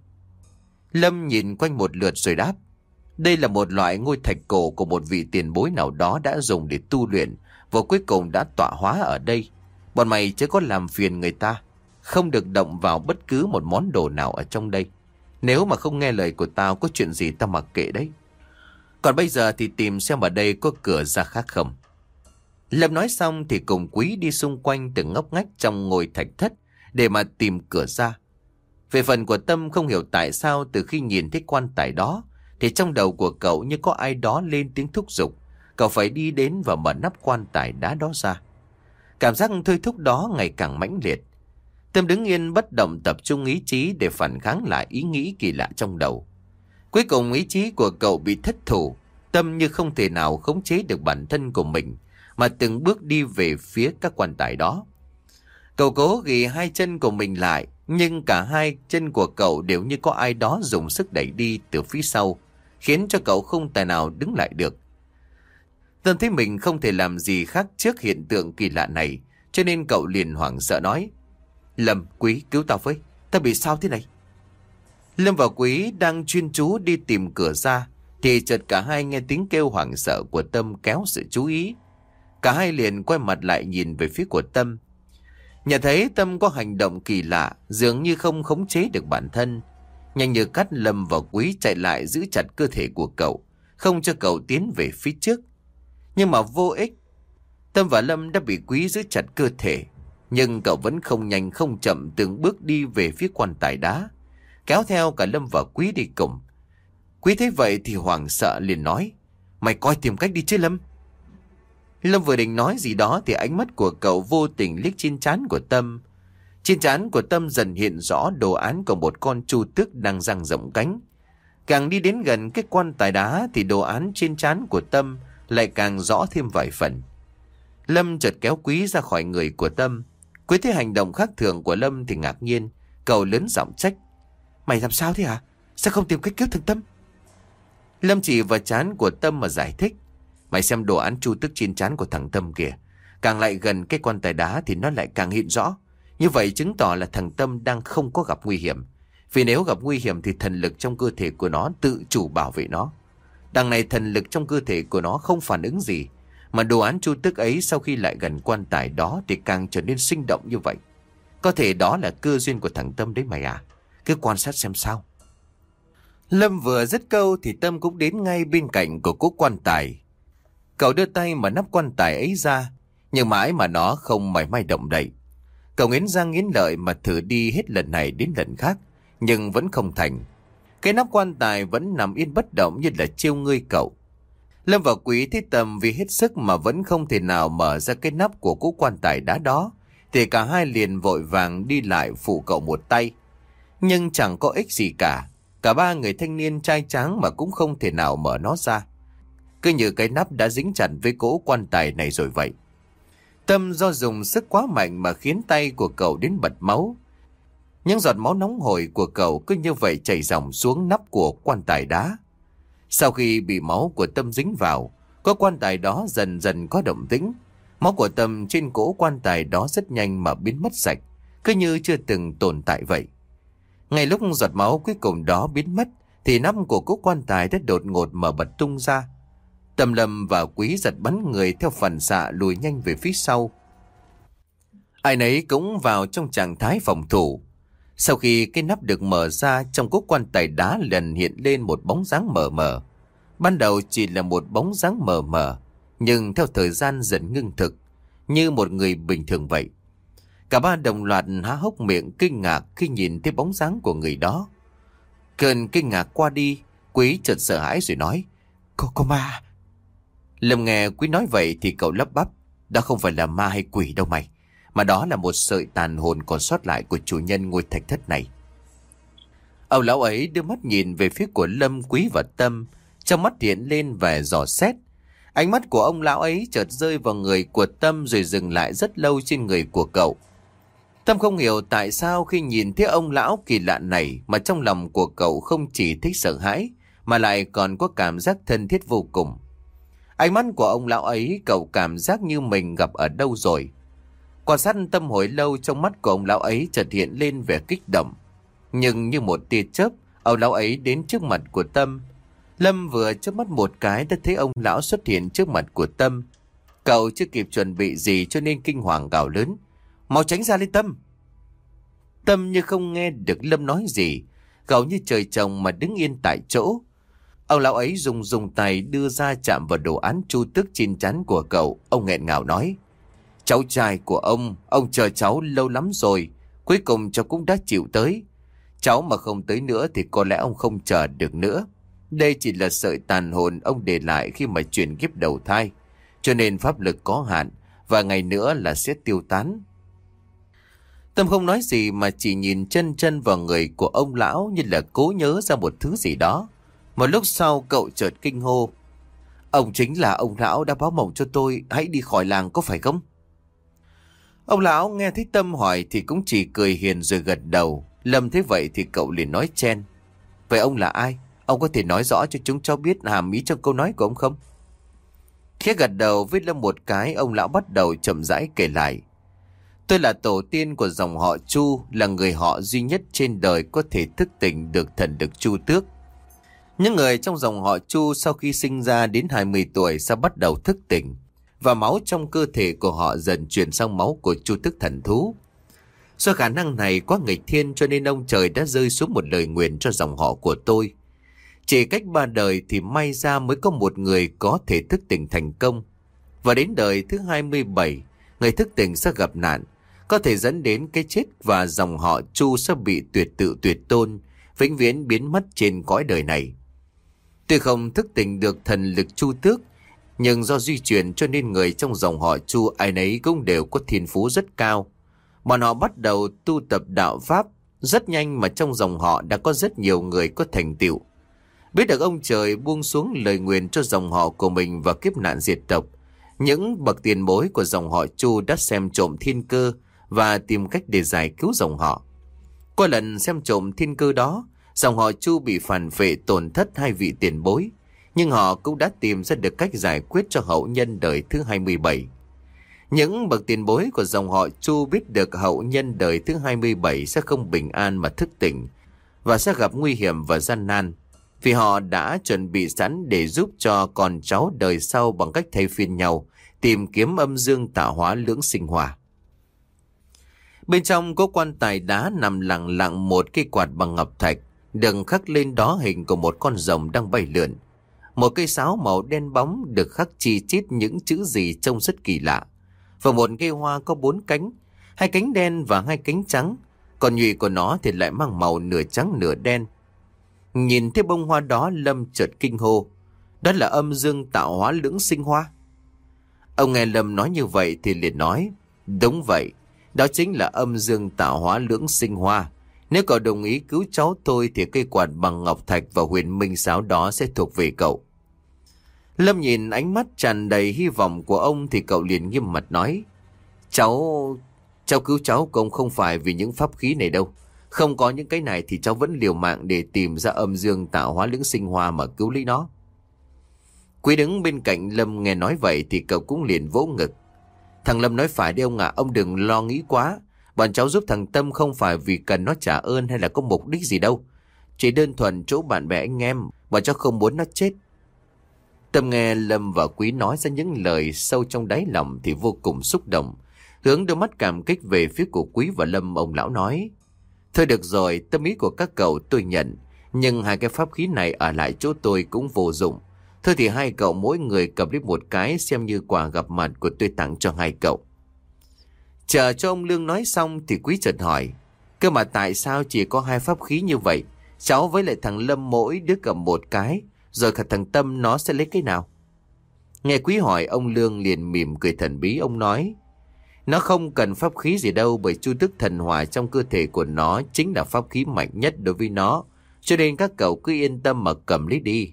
Lâm nhìn quanh một lượt rồi đáp. Đây là một loại ngôi thạch cổ của một vị tiền bối nào đó đã dùng để tu luyện và cuối cùng đã tọa hóa ở đây. Bọn mày chứ có làm phiền người ta. Không được động vào bất cứ một món đồ nào ở trong đây. Nếu mà không nghe lời của tao có chuyện gì tao mặc kệ đấy. Còn bây giờ thì tìm xem ở đây có cửa ra khác không. Lâm nói xong thì cùng Quý đi xung quanh từng ngóc ngách trong ngôi thạch thất để mà tìm cửa ra. Về phần của Tâm không hiểu tại sao từ khi nhìn thấy quan tài đó thì trong đầu của cậu như có ai đó lên tiếng thúc giục. Cậu phải đi đến và mở nắp quan tài đá đó ra. Cảm giác thôi thúc đó ngày càng mãnh liệt. Tâm đứng yên bất động tập trung ý chí để phản kháng lại ý nghĩ kỳ lạ trong đầu. Cuối cùng ý chí của cậu bị thất thủ. Tâm như không thể nào khống chế được bản thân của mình mà từng bước đi về phía các quan tài đó. Cậu cố ghi hai chân của mình lại, nhưng cả hai chân của cậu đều như có ai đó dùng sức đẩy đi từ phía sau, khiến cho cậu không tài nào đứng lại được. Tâm thấy mình không thể làm gì khác trước hiện tượng kỳ lạ này, cho nên cậu liền hoảng sợ nói. Lâm, Quý, cứu tao với, tao bị sao thế này? Lâm và Quý đang chuyên chú đi tìm cửa ra, thì chợt cả hai nghe tiếng kêu hoảng sợ của Tâm kéo sự chú ý. Cả hai liền quay mặt lại nhìn về phía của Tâm. Nhận thấy Tâm có hành động kỳ lạ, dường như không khống chế được bản thân. Nhanh như cắt, Lâm và Quý chạy lại giữ chặt cơ thể của cậu, không cho cậu tiến về phía trước. Nhưng mà vô ích. Tâm và Lâm đã bị Quý giữ chặt cơ thể, nhưng cậu vẫn không nhanh không chậm từng bước đi về phía quan tài đá, kéo theo cả Lâm và Quý đi cùng. Quý thấy vậy thì hoảng sợ liền nói. Mày coi tìm cách đi chứ Lâm. Lâm vừa định nói gì đó thì ánh mắt của cậu vô tình liếc trên trán của Tâm. Trên trán của Tâm dần hiện rõ đồ án của một con chu tước đang dang rộng cánh. Càng đi đến gần cái quan tài đá thì đồ án trên trán của Tâm lại càng rõ thêm vài phần. Lâm chợt kéo Quý ra khỏi người của Tâm. Quý thấy hành động khác thường của Lâm thì ngạc nhiên. Cậu lớn giọng trách. Mày làm sao thế hả? Sao không tìm cách cứu thằng Tâm? Lâm chỉ vào trán của Tâm mà giải thích. Mày xem đồ án chu tước trên trán của thằng Tâm kìa. Càng lại gần cái quan tài đá thì nó lại càng hiện rõ. Như vậy chứng tỏ là thằng Tâm đang không có gặp nguy hiểm. Vì nếu gặp nguy hiểm thì thần lực trong cơ thể của nó tự chủ bảo vệ nó. Đằng này thần lực trong cơ thể của nó không phản ứng gì, Mà đồ án chu tước ấy sau khi lại gần quan tài đó thì càng trở nên sinh động như vậy. Có thể đó là cơ duyên của thằng Tâm đấy mày à. Cứ quan sát xem sao. Lâm vừa dứt câu thì Tâm cũng đến ngay bên cạnh của cố quan tài. Cậu đưa tay mà nắp quan tài ấy ra, nhưng mãi mà nó không mảy may động đậy. Cậu nghiến răng nghiến lợi mà thử đi hết lần này đến lần khác, nhưng vẫn không thành. Cái nắp quan tài vẫn nằm yên bất động như là trêu ngươi cậu. Lâm và Quý thấy Tâm vì hết sức mà vẫn không thể nào mở ra cái nắp của cố quan tài đá đó, thì cả hai liền vội vàng đi lại phụ cậu một tay. Nhưng chẳng có ích gì cả. Cả ba người thanh niên trai tráng mà cũng không thể nào mở nó ra. Cứ như cái nắp đã dính chặt với cỗ quan tài này rồi vậy. Tâm do dùng sức quá mạnh mà khiến tay của cậu đến bật máu. Những giọt máu nóng hổi của cậu cứ như vậy chảy dòng xuống nắp của quan tài đá. Sau khi bị máu của Tâm dính vào, có quan tài đó dần dần có động tĩnh. Máu của Tâm trên cỗ quan tài đó rất nhanh mà biến mất sạch, cứ như chưa từng tồn tại vậy. Ngay lúc giọt máu cuối cùng đó biến mất, thì nắp của cỗ quan tài đã đột ngột mở bật tung ra. Tâm, Lâm và Quý giật bắn người theo phản xạ lùi nhanh về phía sau. Ai nấy cũng vào trong trạng thái phòng thủ. Sau khi cái nắp được mở ra, trong cỗ quan tài đá lần hiện lên một bóng dáng mờ mờ. Ban đầu chỉ là một bóng dáng mờ mờ, nhưng theo thời gian dần ngưng thực, như một người bình thường vậy. Cả ba đồng loạt há hốc miệng kinh ngạc khi nhìn thấy bóng dáng của người đó. Cơn kinh ngạc qua đi, Quý chợt sợ hãi rồi nói: Có ma. Lâm nghe Quý nói vậy thì cậu lắp bắp: Đó không phải là ma hay quỷ đâu mày, mà đó là một sợi tàn hồn còn sót lại của chủ nhân ngôi thạch thất này. Ông lão ấy đưa mắt nhìn về phía của Lâm, Quý và Tâm, trong mắt hiện lên vẻ dò xét. Ánh mắt của ông lão ấy chợt rơi vào người của Tâm rồi dừng lại rất lâu trên người của cậu. Tâm không hiểu tại sao khi nhìn thấy ông lão kỳ lạ này mà trong lòng của cậu không chỉ thích sợ hãi mà lại còn có cảm giác thân thiết vô cùng. Ánh mắt của ông lão ấy cậu cảm giác như mình gặp ở đâu rồi. Quan sát Tâm hồi lâu, trong mắt của ông lão ấy chợt hiện lên vẻ kích động. Nhưng như một tia chớp, ông lão ấy đến trước mặt của Tâm. Lâm vừa chớp mắt một cái đã thấy ông lão xuất hiện trước mặt của Tâm. Cậu chưa kịp chuẩn bị gì cho nên kinh hoàng gào lớn: Mau tránh ra lên Tâm! Tâm như không nghe được Lâm nói gì, cậu như trời trồng mà đứng yên tại chỗ. Ông lão ấy dùng tay đưa ra chạm vào đồ án chu tước trên trán của cậu. Ông nghẹn ngào nói: Cháu trai của ông chờ cháu lâu lắm rồi, cuối cùng cháu cũng đã chịu tới. Cháu mà không tới nữa thì có lẽ ông không chờ được nữa. Đây chỉ là sợi tàn hồn ông để lại khi mà chuyển kiếp đầu thai, cho nên pháp lực có hạn, và ngày nữa là sẽ tiêu tán. Tâm không nói gì mà chỉ nhìn chân vào người của ông lão như là cố nhớ ra một thứ gì đó. Một lúc sau cậu chợt kinh hô: Ông chính là ông lão đã báo mộng cho tôi hãy đi khỏi làng, có phải không? Ông lão nghe thấy Tâm hỏi thì cũng chỉ cười hiền rồi gật đầu. Lâm thấy vậy thì cậu liền nói chen: Vậy ông là ai? Ông có thể nói rõ cho chúng cháu biết hàm ý trong câu nói của ông không? Khẽ gật đầu với Lâm một cái, ông lão bắt đầu chậm rãi kể lại: Tôi là tổ tiên của dòng họ Chu, là người họ duy nhất trên đời có thể thức tỉnh được thần lực Chu Tước. Những người trong dòng họ Chu sau khi sinh ra đến 20 tuổi sẽ bắt đầu thức tỉnh, và máu trong cơ thể của họ dần chuyển sang máu của Chu Tước thần thú. Do khả năng này quá nghịch thiên cho nên ông trời đã rơi xuống một lời nguyền cho dòng họ của tôi. Chỉ cách 3 đời thì may ra mới có một người có thể thức tỉnh thành công. Và đến đời thứ 27, người thức tỉnh sẽ gặp nạn, có thể dẫn đến cái chết, và dòng họ Chu sẽ bị tuyệt tự tuyệt tôn, vĩnh viễn biến mất trên cõi đời này. Tuy không thức tỉnh được thần lực Chu Tước, nhưng do di truyền cho nên người trong dòng họ Chu ai nấy cũng đều có thiên phú rất cao. Bọn họ bắt đầu tu tập đạo pháp rất nhanh, mà trong dòng họ đã có rất nhiều người có thành tựu. Biết được ông trời buông xuống lời nguyền cho dòng họ của mình và kiếp nạn diệt tộc, những bậc tiền bối của dòng họ Chu đã xem trộm thiên cơ và tìm cách để giải cứu dòng họ. Qua lần xem trộm thiên cơ đó, dòng họ Chu bị phản phệ tổn thất 2 vị tiền bối, nhưng họ cũng đã tìm ra được cách giải quyết cho hậu nhân đời thứ 27. Những bậc tiền bối của dòng họ Chu biết được hậu nhân đời thứ 27 sẽ không bình an mà thức tỉnh, và sẽ gặp nguy hiểm và gian nan, vì họ đã chuẩn bị sẵn để giúp cho con cháu đời sau bằng cách thay phiên nhau tìm kiếm âm dương tạo hóa lưỡng sinh hoa. Bên trong có quan tài đá nằm lặng lặng một cây quạt bằng ngọc thạch, được khắc lên đó hình của một con rồng đang bay lượn. Một cây sáo màu đen bóng được khắc chi chít những chữ gì trông rất kỳ lạ. Và một cây hoa có 4 cánh, 2 cánh đen và 2 cánh trắng, còn nhụy của nó thì lại mang màu nửa trắng nửa đen. Nhìn thấy bông hoa đó, Lâm chợt kinh hô, đó là âm dương tạo hóa lưỡng sinh hoa. Ông nghe Lâm nói như vậy thì liền nói, đúng vậy, đó chính là âm dương tạo hóa lưỡng sinh hoa. Nếu cậu đồng ý cứu cháu tôi thì cây quạt bằng ngọc thạch và huyền minh sáo đó sẽ thuộc về cậu. Lâm nhìn ánh mắt tràn đầy hy vọng của ông thì cậu liền nghiêm mặt nói, Cháu cứu cháu cũng không phải vì những pháp khí này đâu. Không có những cái này thì cháu vẫn liều mạng để tìm ra âm dương tạo hóa lưỡng sinh hoa mà cứu lấy nó. Quý đứng bên cạnh Lâm nghe nói vậy thì cậu cũng liền vỗ ngực. Thằng Lâm nói phải đi ông ạ, ông đừng lo nghĩ quá. Bọn cháu giúp thằng Tâm không phải vì cần nó trả ơn hay là có mục đích gì đâu. Chỉ đơn thuần chỗ bạn bè anh em, bọn cháu không muốn nó chết. Tâm nghe Lâm và Quý nói ra những lời sâu trong đáy lòng thì vô cùng xúc động. Hướng đôi mắt cảm kích về phía của Quý và Lâm, ông lão nói, thôi được rồi, tâm ý của các cậu tôi nhận, nhưng 2 cái pháp khí này ở lại chỗ tôi cũng vô dụng. Thôi thì 2 cậu mỗi người cầm lấy một cái xem như quà gặp mặt của tôi tặng cho 2 cậu. Chờ cho ông Lương nói xong thì Quý chợt hỏi, cơ mà tại sao chỉ có 2 pháp khí như vậy? Cháu với lại thằng Lâm mỗi đứa cầm một cái, rồi cả thằng Tâm nó sẽ lấy cái nào? Nghe Quý hỏi, ông Lương liền mỉm cười thần bí, ông nói, nó không cần pháp khí gì đâu, bởi chu tước thần hỏa trong cơ thể của nó chính là pháp khí mạnh nhất đối với nó, cho nên các cậu cứ yên tâm mà cầm lấy đi.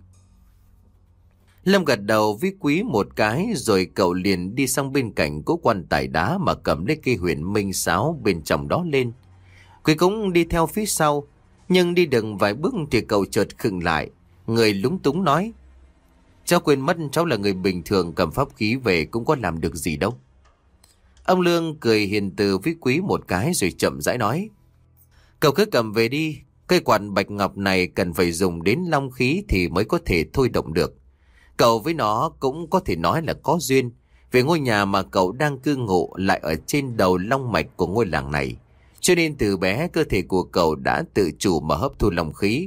Lâm gật đầu với Quý một cái rồi cậu liền đi sang bên cạnh cố quan tài đá mà cầm lấy cây huyền minh sáo bên trong đó lên. Quý cũng đi theo phía sau, nhưng đi được vài bước thì cậu chợt khựng lại, người lúng túng nói, cháu quên mất cháu là người bình thường, cầm pháp khí về cũng có làm được gì đâu. Ông Lương cười hiền từ với Quý một cái rồi chậm rãi nói, cậu cứ cầm về đi, cây quạt bạch ngọc này cần phải dùng đến long khí thì mới có thể thôi động được. Cậu với nó cũng có thể nói là có duyên, vì ngôi nhà mà cậu đang cư ngụ lại ở trên đầu long mạch của ngôi làng này, cho nên từ bé cơ thể của cậu đã tự chủ mà hấp thu long khí.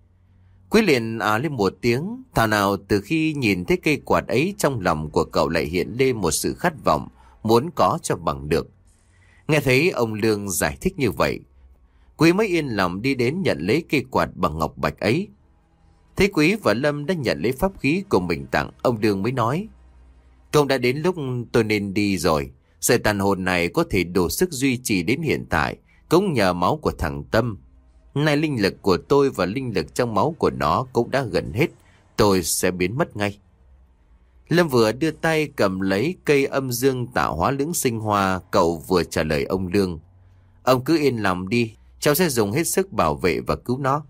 Quý liền lên một tiếng, thảo nào từ khi nhìn thấy cây quạt ấy trong lòng của cậu lại hiện lên một sự khát vọng muốn có cho bằng được. Nghe thấy ông Lương giải thích như vậy, Quý mới yên lòng đi đến nhận lấy cây quạt bằng ngọc bạch ấy. Thấy Quý và Lâm đã nhận lấy pháp khí của mình tặng, ông Lương mới nói, công đã đến lúc tôi nên đi rồi. Sợi tàn hồn này có thể đủ sức duy trì đến hiện tại cũng nhờ máu của thằng Tâm. Nay linh lực của tôi và linh lực trong máu của nó cũng đã gần hết, tôi sẽ biến mất ngay. Lâm vừa đưa tay cầm lấy cây âm dương tạo hóa lưỡng sinh hoa, cậu vừa trả lời ông Lương, ông cứ yên lòng đi, cháu sẽ dùng hết sức bảo vệ và cứu nó.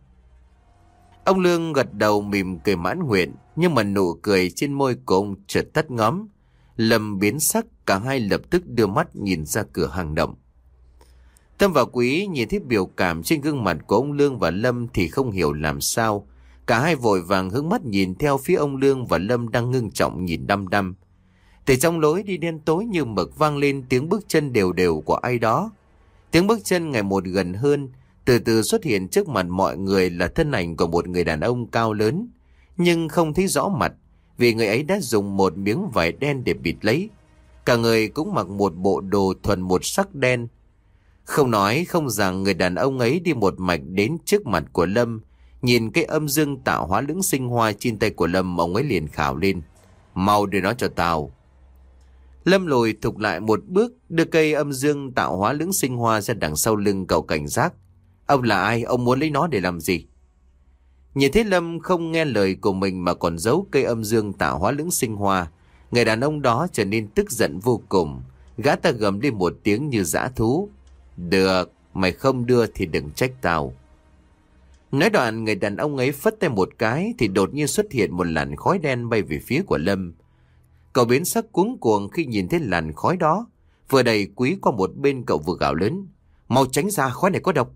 Ông Lương gật đầu mỉm cười mãn nguyện, nhưng mà nụ cười trên môi của ông chợt tắt ngóm. Lâm biến sắc, cả hai lập tức đưa mắt nhìn ra cửa hang động. Tâm và Quý nhìn thấy biểu cảm trên gương mặt của ông Lương và Lâm thì không hiểu làm sao. Cả hai vội vàng hướng mắt nhìn theo phía ông Lương và Lâm đang ngưng trọng nhìn đăm đăm. Từ trong lối đi đen tối như mực vang lên tiếng bước chân đều đều của ai đó. Tiếng bước chân ngày một gần hơn, từ từ xuất hiện trước mặt mọi người là thân ảnh của một người đàn ông cao lớn, nhưng không thấy rõ mặt vì người ấy đã dùng một miếng vải đen để bịt lấy. Cả người cũng mặc một bộ đồ thuần một sắc đen. Không nói không rằng người đàn ông ấy đi một mạch đến trước mặt của Lâm, nhìn cái âm dương tạo hóa lưỡng sinh hoa trên tay của Lâm, ông ấy liền khảo lên, mau đưa nó cho tao. Lâm lùi thục lại một bước, đưa cây âm dương tạo hóa lưỡng sinh hoa ra đằng sau lưng cậu cảnh giác. Ông là ai? Ông muốn lấy nó để làm gì? Nhìn thấy Lâm không nghe lời của mình mà còn giấu cây âm dương tạo hóa lưỡng sinh hoa, người đàn ông đó trở nên tức giận vô cùng. Gã ta gầm lên một tiếng như dã thú. Được, mày không đưa thì đừng trách tao. Nói đoạn, người đàn ông ấy phất tay một cái thì đột nhiên xuất hiện một làn khói đen bay về phía của Lâm. Cậu biến sắc cuống cuồng khi nhìn thấy làn khói đó. Vừa đẩy Quý qua một bên, cậu vừa gào lớn, mau tránh ra, khói này có độc.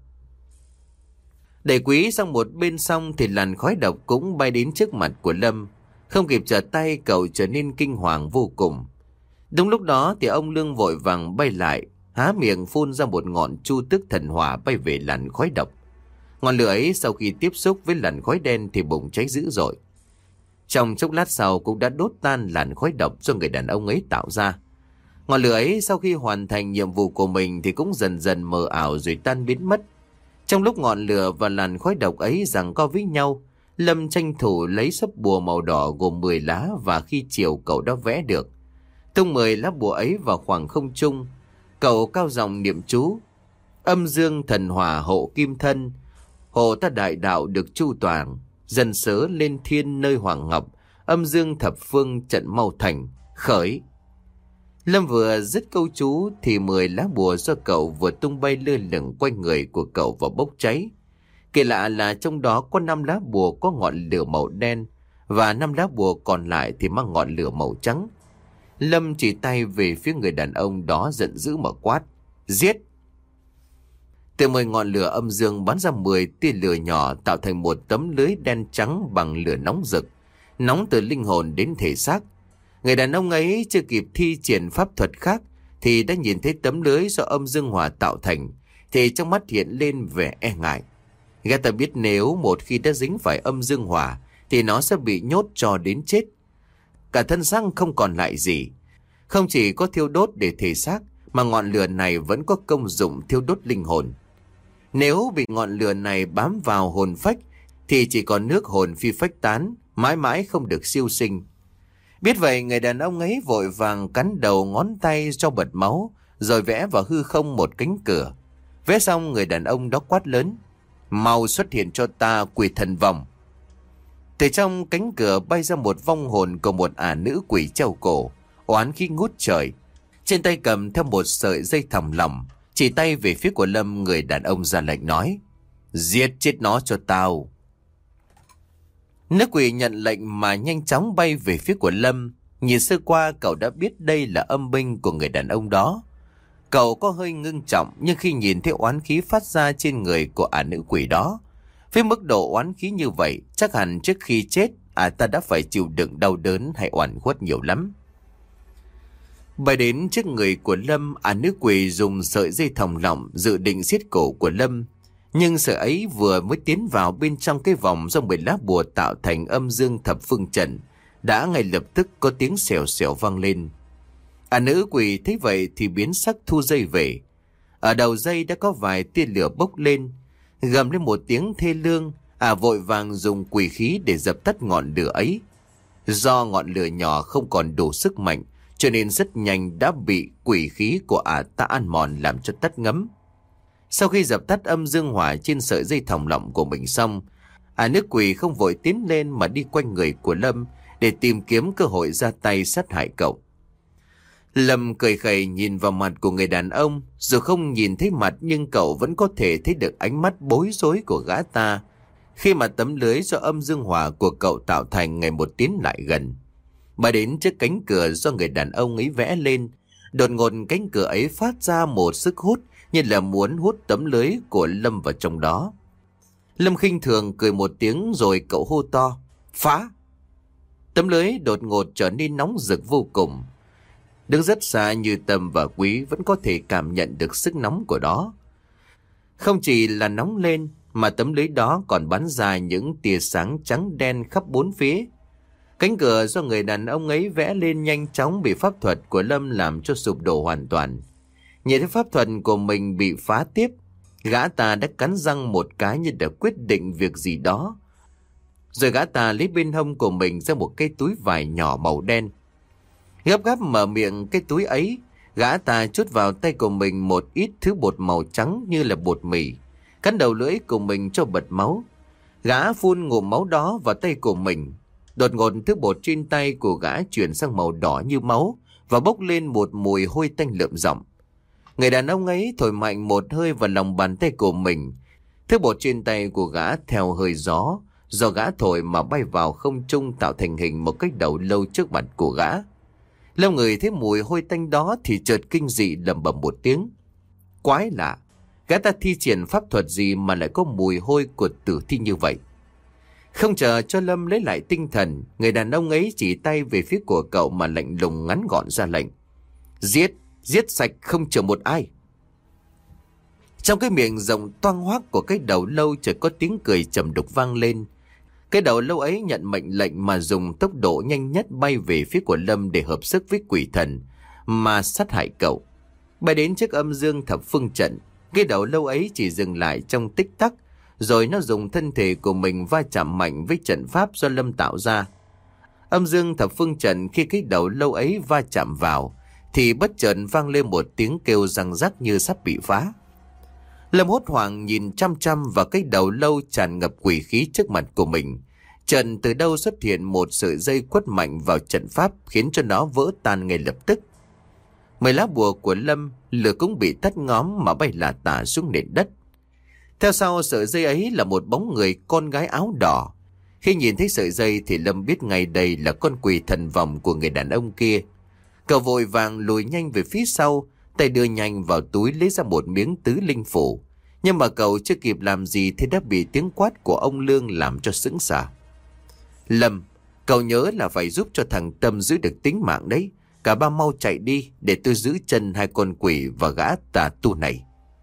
Đẩy Quý sang một bên xong thì làn khói độc cũng bay đến trước mặt của Lâm. Không kịp trở tay, cậu trở nên kinh hoàng vô cùng. Đúng lúc đó thì ông Lương vội vàng bay lại, há miệng phun ra một ngọn chu tước thần hỏa bay về làn khói độc. Ngọn lửa ấy sau khi tiếp xúc với làn khói đen thì bùng cháy dữ dội. Trong chốc lát sau cũng đã đốt tan làn khói độc do người đàn ông ấy tạo ra. Ngọn lửa ấy sau khi hoàn thành nhiệm vụ của mình thì cũng dần dần mờ ảo rồi tan biến mất. Trong lúc ngọn lửa và làn khói độc ấy giằng co với nhau, Lâm tranh thủ lấy sấp bùa màu đỏ gồm 10 lá và khi chiều cậu đã vẽ được. Tung 10 lá bùa ấy vào khoảng không trung, cậu cao giọng niệm chú: Âm dương thần hỏa hộ kim thân, hộ ta đại đạo được chu toàn, dần sớ lên thiên nơi hoàng ngọc, âm dương thập phương trận mau thành, khởi. Lâm vừa dứt câu chú thì 10 lá bùa do cậu vừa tung bay lơ lửng quanh người của cậu và bốc cháy. Kỳ lạ là trong đó có 5 lá bùa có ngọn lửa màu đen và 5 lá bùa còn lại thì mang ngọn lửa màu trắng. Lâm chỉ tay về phía người đàn ông đó giận dữ mà quát: Giết! Từ 10 ngọn lửa âm dương bắn ra 10 tia lửa nhỏ tạo thành một tấm lưới đen trắng bằng lửa nóng rực, nóng từ linh hồn đến thể xác. Người đàn ông ấy chưa kịp thi triển pháp thuật khác thì đã nhìn thấy tấm lưới do âm dương hỏa tạo thành, thì trong mắt hiện lên vẻ e ngại. Gã ta biết nếu một khi đã dính phải âm dương hỏa thì nó sẽ bị nhốt cho đến chết. Cả thân xác không còn lại gì. Không chỉ có thiêu đốt để thể xác mà ngọn lửa này vẫn có công dụng thiêu đốt linh hồn. Nếu bị ngọn lửa này bám vào hồn phách thì chỉ còn nước hồn phi phách tán, mãi mãi không được siêu sinh. Biết vậy, người đàn ông ấy vội vàng cắn đầu ngón tay cho bật máu, rồi vẽ vào hư không một cánh cửa. Vẽ xong, người đàn ông đó quát lớn: Mau xuất hiện cho ta, quỷ thần vòng! Từ trong cánh cửa bay ra một vong hồn của một ả nữ quỷ treo cổ, oán khí ngút trời. Trên tay cầm theo một sợi dây thòng lọng, chỉ tay về phía của Lâm. Người đàn ông ra lệnh nói: Giết chết nó cho tao! Nữ quỷ nhận lệnh mà nhanh chóng bay về phía của Lâm. Nhìn sơ qua cậu đã biết đây là âm binh của người đàn ông đó. Cậu có hơi ngưng trọng, nhưng khi nhìn thấy oán khí phát ra trên người của ả nữ quỷ đó, với mức độ oán khí như vậy, chắc hẳn trước khi chết ta đã phải chịu đựng đau đớn hay oan khuất nhiều lắm. Bay đến trước người của Lâm, ả nữ quỷ dùng sợi dây thòng lọng dự định siết cổ của Lâm. Nhưng sợi ấy vừa mới tiến vào bên trong cái vòng do 10 lá bùa tạo thành âm dương thập phương trận, đã ngay lập tức có tiếng xèo xèo vang lên. Ả nữ quỷ thấy vậy thì biến sắc thu dây về. Ở đầu dây đã có vài tia lửa bốc lên, gầm lên một tiếng thê lương. Vội vàng dùng quỷ khí để dập tắt ngọn lửa ấy. Do ngọn lửa nhỏ không còn đủ sức mạnh, cho nên rất nhanh đã bị quỷ khí của ta ăn mòn làm cho tắt ngấm. Sau khi dập tắt âm dương hỏa trên sợi dây thòng lọng của mình xong, nữ quỷ không vội tiến lên mà đi quanh người của Lâm để tìm kiếm cơ hội ra tay sát hại cậu. Lâm cười khẩy nhìn vào mặt của người đàn ông, dù không nhìn thấy mặt nhưng cậu vẫn có thể thấy được ánh mắt bối rối của gã ta khi mà tấm lưới do âm dương hỏa của cậu tạo thành ngày một tiến lại gần. Bà đến trước cánh cửa do người đàn ông ấy vẽ lên, đột ngột cánh cửa ấy phát ra một sức hút như là muốn hút tấm lưới của Lâm vào trong đó. Lâm khinh thường cười một tiếng rồi cậu hô to: Phá! Tấm lưới đột ngột trở nên nóng rực vô cùng. Đứng rất xa như Tâm và Quý vẫn có thể cảm nhận được sức nóng của nó. Không chỉ là nóng lên mà tấm lưới đó còn bắn ra những tia sáng trắng đen khắp bốn phía. Cánh cửa do người đàn ông ấy vẽ lên nhanh chóng bị pháp thuật của Lâm làm cho sụp đổ hoàn toàn. Nhìn thấy pháp thuật của mình bị phá tiếp, gã ta đã cắn răng một cái như đã quyết định việc gì đó. Rồi gã ta lấy bên hông của mình ra một cái túi vải nhỏ màu đen. Gấp gáp mở miệng cái túi ấy, gã ta trút vào tay của mình một ít thứ bột màu trắng như là bột mì. Cắn đầu lưỡi của mình cho bật máu. Gã phun ngụm máu đó vào tay của mình. Đột ngột thứ bột trên tay của gã chuyển sang màu đỏ như máu và bốc lên một mùi hôi tanh lượm giọng. Người đàn ông ấy thổi mạnh một hơi vào lòng bàn tay của mình. Thứ bột trên tay của gã theo hơi gió, do gã thổi mà bay vào không trung tạo thành hình một cái đầu lâu trước mặt của gã. Lâm người thấy mùi hôi tanh đó thì chợt kinh dị lẩm bẩm một tiếng. Quái lạ, gã ta thi triển pháp thuật gì mà lại có mùi hôi của tử thi như vậy? Không chờ cho Lâm lấy lại tinh thần, người đàn ông ấy chỉ tay về phía của cậu mà lạnh lùng ngắn gọn ra lệnh: Giết, giết sạch không chừa một ai. Trong cái miệng rộng toang hoác của cái đầu lâu chợt có tiếng cười trầm đục vang lên. Cái đầu lâu ấy nhận mệnh lệnh mà dùng tốc độ nhanh nhất bay về phía của Lâm để hợp sức với quỷ thần mà sát hại cậu. Bay đến trước âm dương thập phương trận, cái đầu lâu ấy chỉ dừng lại trong tích tắc, rồi nó dùng thân thể của mình va chạm mạnh với trận pháp do Lâm tạo ra. Âm dương thập phương trận khi cái đầu lâu ấy va chạm vào thì bất chợt vang lên một tiếng kêu răng rắc như sắp bị phá. Lâm hốt hoảng nhìn chăm chăm vào cái đầu lâu tràn ngập quỷ khí trước mặt của mình. Trần từ đâu xuất hiện một sợi dây quất mạnh vào trận pháp khiến cho nó vỡ tan ngay lập tức. 10 lá bùa của Lâm lửa cũng bị tắt ngóm mà bay lả tả xuống nền đất. Theo sau sợi dây ấy là một bóng người con gái áo đỏ. Khi nhìn thấy sợi dây thì Lâm biết ngay đây là con quỷ thần vòng của người đàn ông kia. Cậu vội vàng lùi nhanh về phía sau, tay đưa nhanh vào túi lấy ra một miếng tứ linh phủ. Nhưng mà cậu chưa kịp làm gì thì đã bị tiếng quát của ông Lương làm cho sững sờ. Lâm, cậu nhớ là phải giúp cho thằng Tâm giữ được tính mạng đấy. Cả ba mau chạy đi để tôi giữ chân hai con quỷ và gã tà tu này.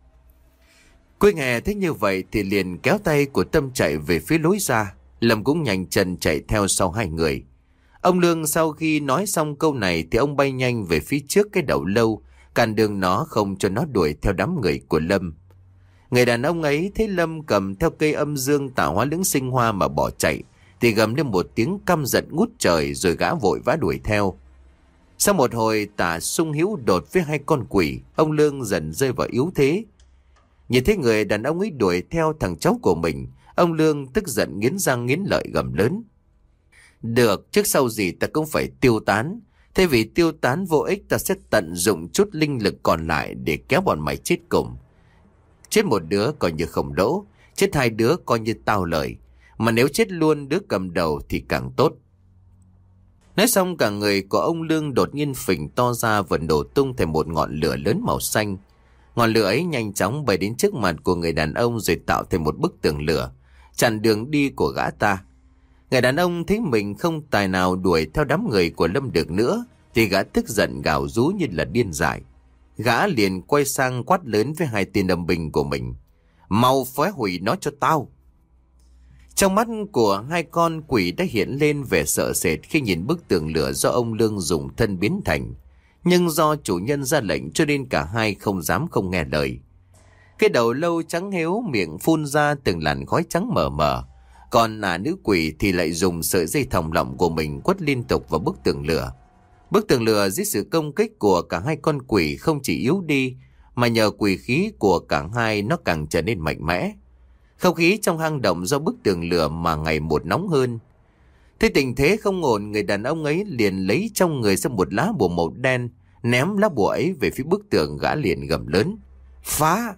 Quê nghe thấy như vậy thì liền kéo tay của Tâm chạy về phía lối ra. Lâm cũng nhanh chân chạy theo sau hai người. Ông Lương sau khi nói xong câu này thì ông bay nhanh về phía trước cái đầu lâu, cản đường nó không cho nó đuổi theo đám người của Lâm. Người đàn ông ấy thấy Lâm cầm theo cây âm dương tạo hóa lưỡng sinh hoa mà bỏ chạy thì gầm lên một tiếng căm giận ngút trời rồi gã vội vã đuổi theo. Sau một hồi tả xung hữu đột với hai con quỷ, ông Lương dần rơi vào yếu thế. Nhìn thấy người đàn ông ấy đuổi theo thằng cháu của mình, ông Lương tức giận nghiến răng nghiến lợi gầm lớn. Được, trước sau gì ta cũng phải tiêu tán. Thế vì tiêu tán vô ích, ta sẽ tận dụng chút linh lực còn lại để kéo bọn mày chết cùng. Chết một đứa coi như không lỗ, chết hai đứa coi như tao lợi. Mà nếu chết luôn đứa cầm đầu thì càng tốt. Nói xong cả người của ông Lương đột nhiên phình to ra và nổ tung thành một ngọn lửa lớn màu xanh. Ngọn lửa ấy nhanh chóng bay đến trước mặt của người đàn ông rồi tạo thành một bức tường lửa, chặn đường đi của gã ta. Người đàn ông thấy mình không tài nào đuổi theo đám người của Lâm được nữa thì gã tức giận gào rú như là điên dại. Gã liền quay sang quát lớn với hai tên âm binh của mình. Mau phá hủy nó cho tao. Trong mắt của hai con quỷ đã hiện lên vẻ sợ sệt khi nhìn bức tường lửa do ông Lương dùng thân biến thành. Nhưng do chủ nhân ra lệnh cho nên cả hai không dám không nghe lời. Cái đầu lâu trắng héo miệng phun ra từng làn khói trắng mờ mờ. Còn nữ quỷ thì lại dùng sợi dây thòng lọng của mình quất liên tục vào bức tường lửa. Bức tường lửa dưới sự công kích của cả hai con quỷ không chỉ yếu đi, mà nhờ quỷ khí của cả hai nó càng trở nên mạnh mẽ. Không khí trong hang động do bức tường lửa mà ngày một nóng hơn. Thấy tình thế không ổn, người đàn ông ấy liền lấy trong người ra một lá bùa màu đen, ném lá bùa ấy về phía bức tường. Gã liền gầm lớn. Phá!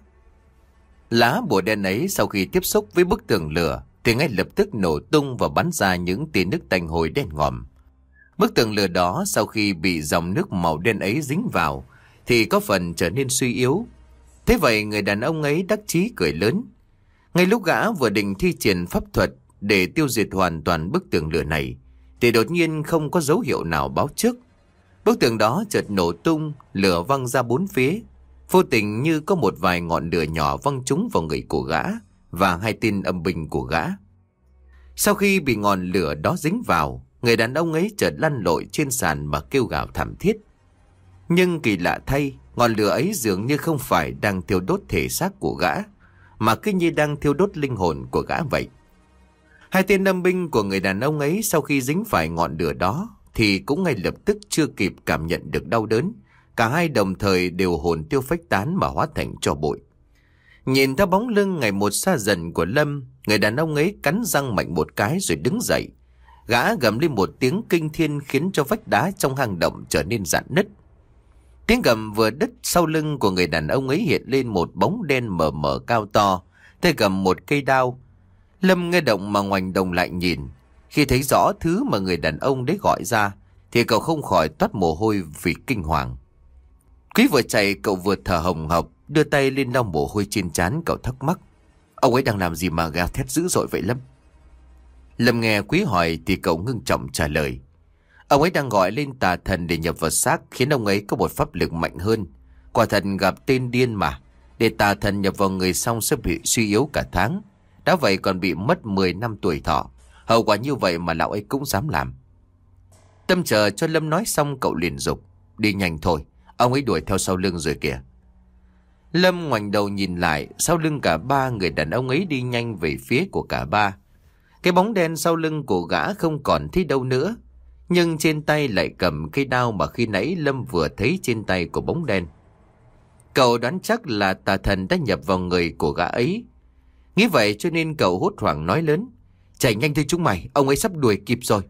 Lá bùa đen ấy sau khi tiếp xúc với bức tường lửa thì ngay lập tức nổ tung và bắn ra những tia nước tanh hôi đen ngòm. Bức tường lửa đó sau khi bị dòng nước màu đen ấy dính vào thì có phần trở nên suy yếu. Thế vậy người đàn ông ấy đắc chí cười lớn. Ngay lúc gã vừa định thi triển pháp thuật để tiêu diệt hoàn toàn bức tường lửa này thì đột nhiên không có dấu hiệu nào báo trước. Bức tường đó chợt nổ tung, lửa văng ra bốn phía. Vô tình như có một vài ngọn lửa nhỏ văng trúng vào người của gã và hai tên âm binh của gã. Sau khi bị ngọn lửa đó dính vào, người đàn ông ấy chợt lăn lội trên sàn mà kêu gào thảm thiết. Nhưng kỳ lạ thay, ngọn lửa ấy dường như không phải đang thiêu đốt thể xác của gã, mà cứ như đang thiêu đốt linh hồn của gã vậy. Hai tên âm binh của người đàn ông ấy sau khi dính phải ngọn lửa đó thì cũng ngay lập tức chưa kịp cảm nhận được đau đớn. Cả hai đồng thời đều hồn tiêu phách tán mà hóa thành tro bụi. Nhìn theo bóng lưng ngày một xa dần của Lâm, người đàn ông ấy cắn răng mạnh một cái rồi đứng dậy. Gã gầm lên một tiếng kinh thiên khiến cho vách đá trong hang động trở nên rạn nứt. Tiếng gầm vừa đứt, sau lưng của người đàn ông ấy hiện lên một bóng đen mờ mờ cao to, tay cầm một cây đao. Lâm nghe động mà ngoảnh đầu lại nhìn. Khi thấy rõ thứ mà người đàn ông đấy gọi ra thì cậu không khỏi toát mồ hôi vì kinh hoàng. Quý vừa chạy cậu vừa thở hồng hộc, đưa tay lên lau mồ hôi trên trán. Cậu thắc mắc, ông ấy đang làm gì mà gào thét dữ dội vậy Lâm? Lâm nghe Quý hỏi thì cậu ngưng trọng trả lời. Ông ấy đang gọi lên tà thần để nhập vào xác, khiến ông ấy có một pháp lực mạnh hơn. Quả thật gặp tên điên mà. Để tà thần nhập vào người xong sẽ bị suy yếu cả tháng. Đã vậy còn bị mất 10 năm tuổi thọ. Hậu quả như vậy mà lão ấy cũng dám làm. Tâm chờ cho Lâm nói xong, cậu liền dục: đi nhanh thôi, ông ấy đuổi theo sau lưng rồi kìa. Lâm ngoảnh đầu nhìn lại, sau lưng cả ba người đàn ông ấy đi nhanh về phía của cả ba. Cái bóng đen sau lưng của gã không còn thấy đâu nữa, nhưng trên tay lại cầm cây đao mà khi nãy Lâm vừa thấy trên tay của bóng đen. Cậu đoán chắc là tà thần đã nhập vào người của gã ấy. Nghĩ vậy cho nên cậu hốt hoảng nói lớn: chạy nhanh thôi chúng mày, ông ấy sắp đuổi kịp rồi.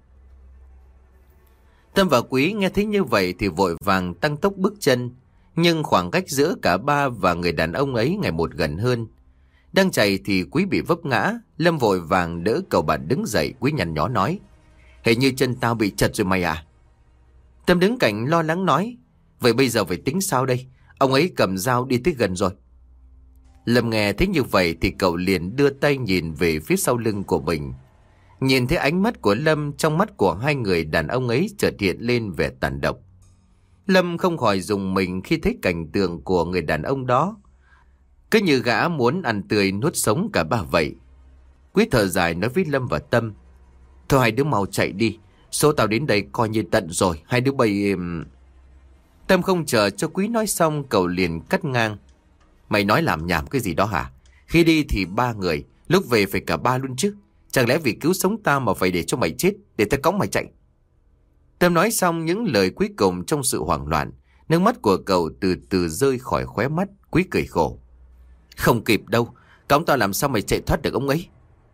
Tâm và Quý nghe thấy như vậy thì vội vàng tăng tốc bước chân, nhưng khoảng cách giữa cả ba và người đàn ông ấy ngày một gần hơn. Đang chạy thì Quý bị vấp ngã. Lâm vội vàng đỡ cậu bạn đứng dậy. Quý nhăn nhó nói: hình như chân tao bị chật rồi mày à. Tâm đứng cạnh lo lắng nói: vậy bây giờ phải tính sao đây, ông ấy cầm dao đi tới gần rồi. Lâm nghe thấy như vậy thì cậu liền đưa tay nhìn về phía sau lưng của mình. Nhìn thấy ánh mắt của Lâm, trong mắt của hai người đàn ông ấy chợt hiện lên vẻ tàn độc. Lâm không khỏi rùng mình khi thấy cảnh tượng của người đàn ông đó, cứ như gã muốn ăn tươi nuốt sống cả ba vậy. Quý thở dài nói với Lâm và Tâm: thôi hai đứa mau chạy đi, số tao đến đây coi như tận rồi, hai đứa bay. Tâm không chờ cho Quý nói xong, cậu liền cắt ngang: mày nói làm nhảm cái gì đó hả? Khi đi thì ba người, lúc về phải cả ba luôn chứ. Chẳng lẽ vì cứu sống tao mà phải để cho mày chết, để tao cõng mày chạy? Tâm nói xong những lời cuối cùng trong sự hoảng loạn, nước mắt của cậu từ từ rơi khỏi khóe mắt. Quý cười khổ: không kịp đâu, cõng tao làm sao mày chạy thoát được ông ấy.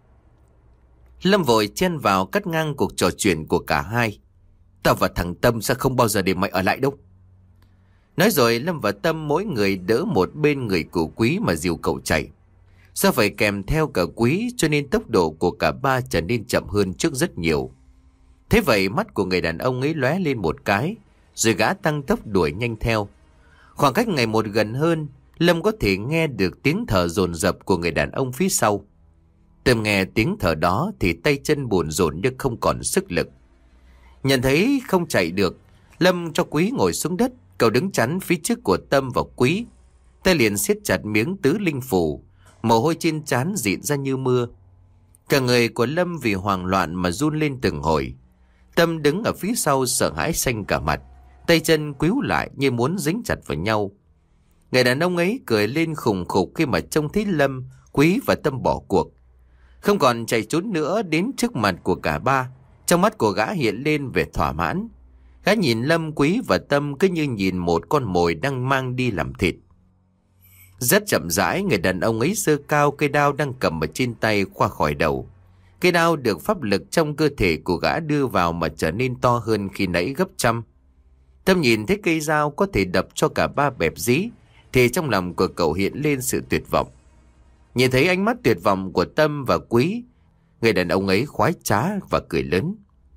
Lâm vội chen vào cắt ngang cuộc trò chuyện của cả hai: tao và thằng Tâm sẽ không bao giờ để mày ở lại đâu. Nói rồi Lâm và Tâm mỗi người đỡ một bên người của Quý mà dìu cậu chạy. Do phải kèm theo cả Quý cho nên tốc độ của cả ba trở nên chậm hơn trước rất nhiều. Thế vậy mắt của người đàn ông ấy lóe lên một cái, rồi gã tăng tốc đuổi nhanh theo. Khoảng cách ngày một gần hơn, Lâm có thể nghe được tiếng thở dồn dập của người đàn ông phía sau. Tâm nghe tiếng thở đó thì tay chân buồn rộn nhưng không còn sức lực. Nhận thấy không chạy được, Lâm cho Quý ngồi xuống đất. Cậu đứng chắn phía trước của Tâm và Quý, tay liền siết chặt miếng tứ linh phù, mồ hôi trên trán rịn ra như mưa. Cả người của Lâm vì hoảng loạn mà run lên từng hồi. Tâm đứng ở phía sau sợ hãi xanh cả mặt, tay chân quíu lại như muốn dính chặt vào nhau. Người đàn ông ấy cười lên khùng khục khi mà trông thấy Lâm, Quý và Tâm bỏ cuộc, không còn chạy trốn nữa. Đến trước mặt của cả ba, trong mắt của gã hiện lên vẻ thỏa mãn. Gã nhìn Lâm, Quý và Tâm cứ như nhìn một con mồi đang mang đi làm thịt. Rất chậm rãi, người đàn ông ấy giơ cao cây đao đang cầm ở trên tay qua khỏi đầu. Cây đao được pháp lực trong cơ thể của gã đưa vào mà trở nên to hơn khi nãy gấp trăm. Tâm nhìn thấy cây dao có thể đập cho cả ba bẹp dí thì trong lòng của cậu hiện lên sự tuyệt vọng. Nhìn thấy ánh mắt tuyệt vọng của Tâm và Quý, người đàn ông ấy khoái trá và cười lớn.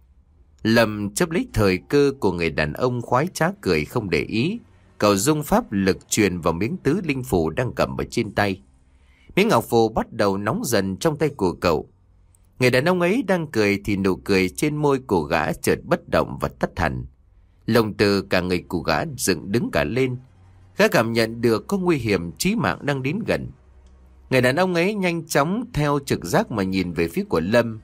Lâm chấp lấy thời cơ của người đàn ông khoái trá cười không để ý, cậu dung pháp lực truyền vào miếng tứ linh phù đang cầm ở trên tay. Miếng ngọc phù bắt đầu nóng dần trong tay của cậu. Người đàn ông ấy đang cười thì nụ cười trên môi của gã chợt bất động và tắt hẳn. Lồng từ cả người của gã dựng đứng cả lên. Gã cảm nhận được có nguy hiểm chí mạng đang đến gần. Người đàn ông ấy nhanh chóng theo trực giác mà nhìn về phía của Lâm.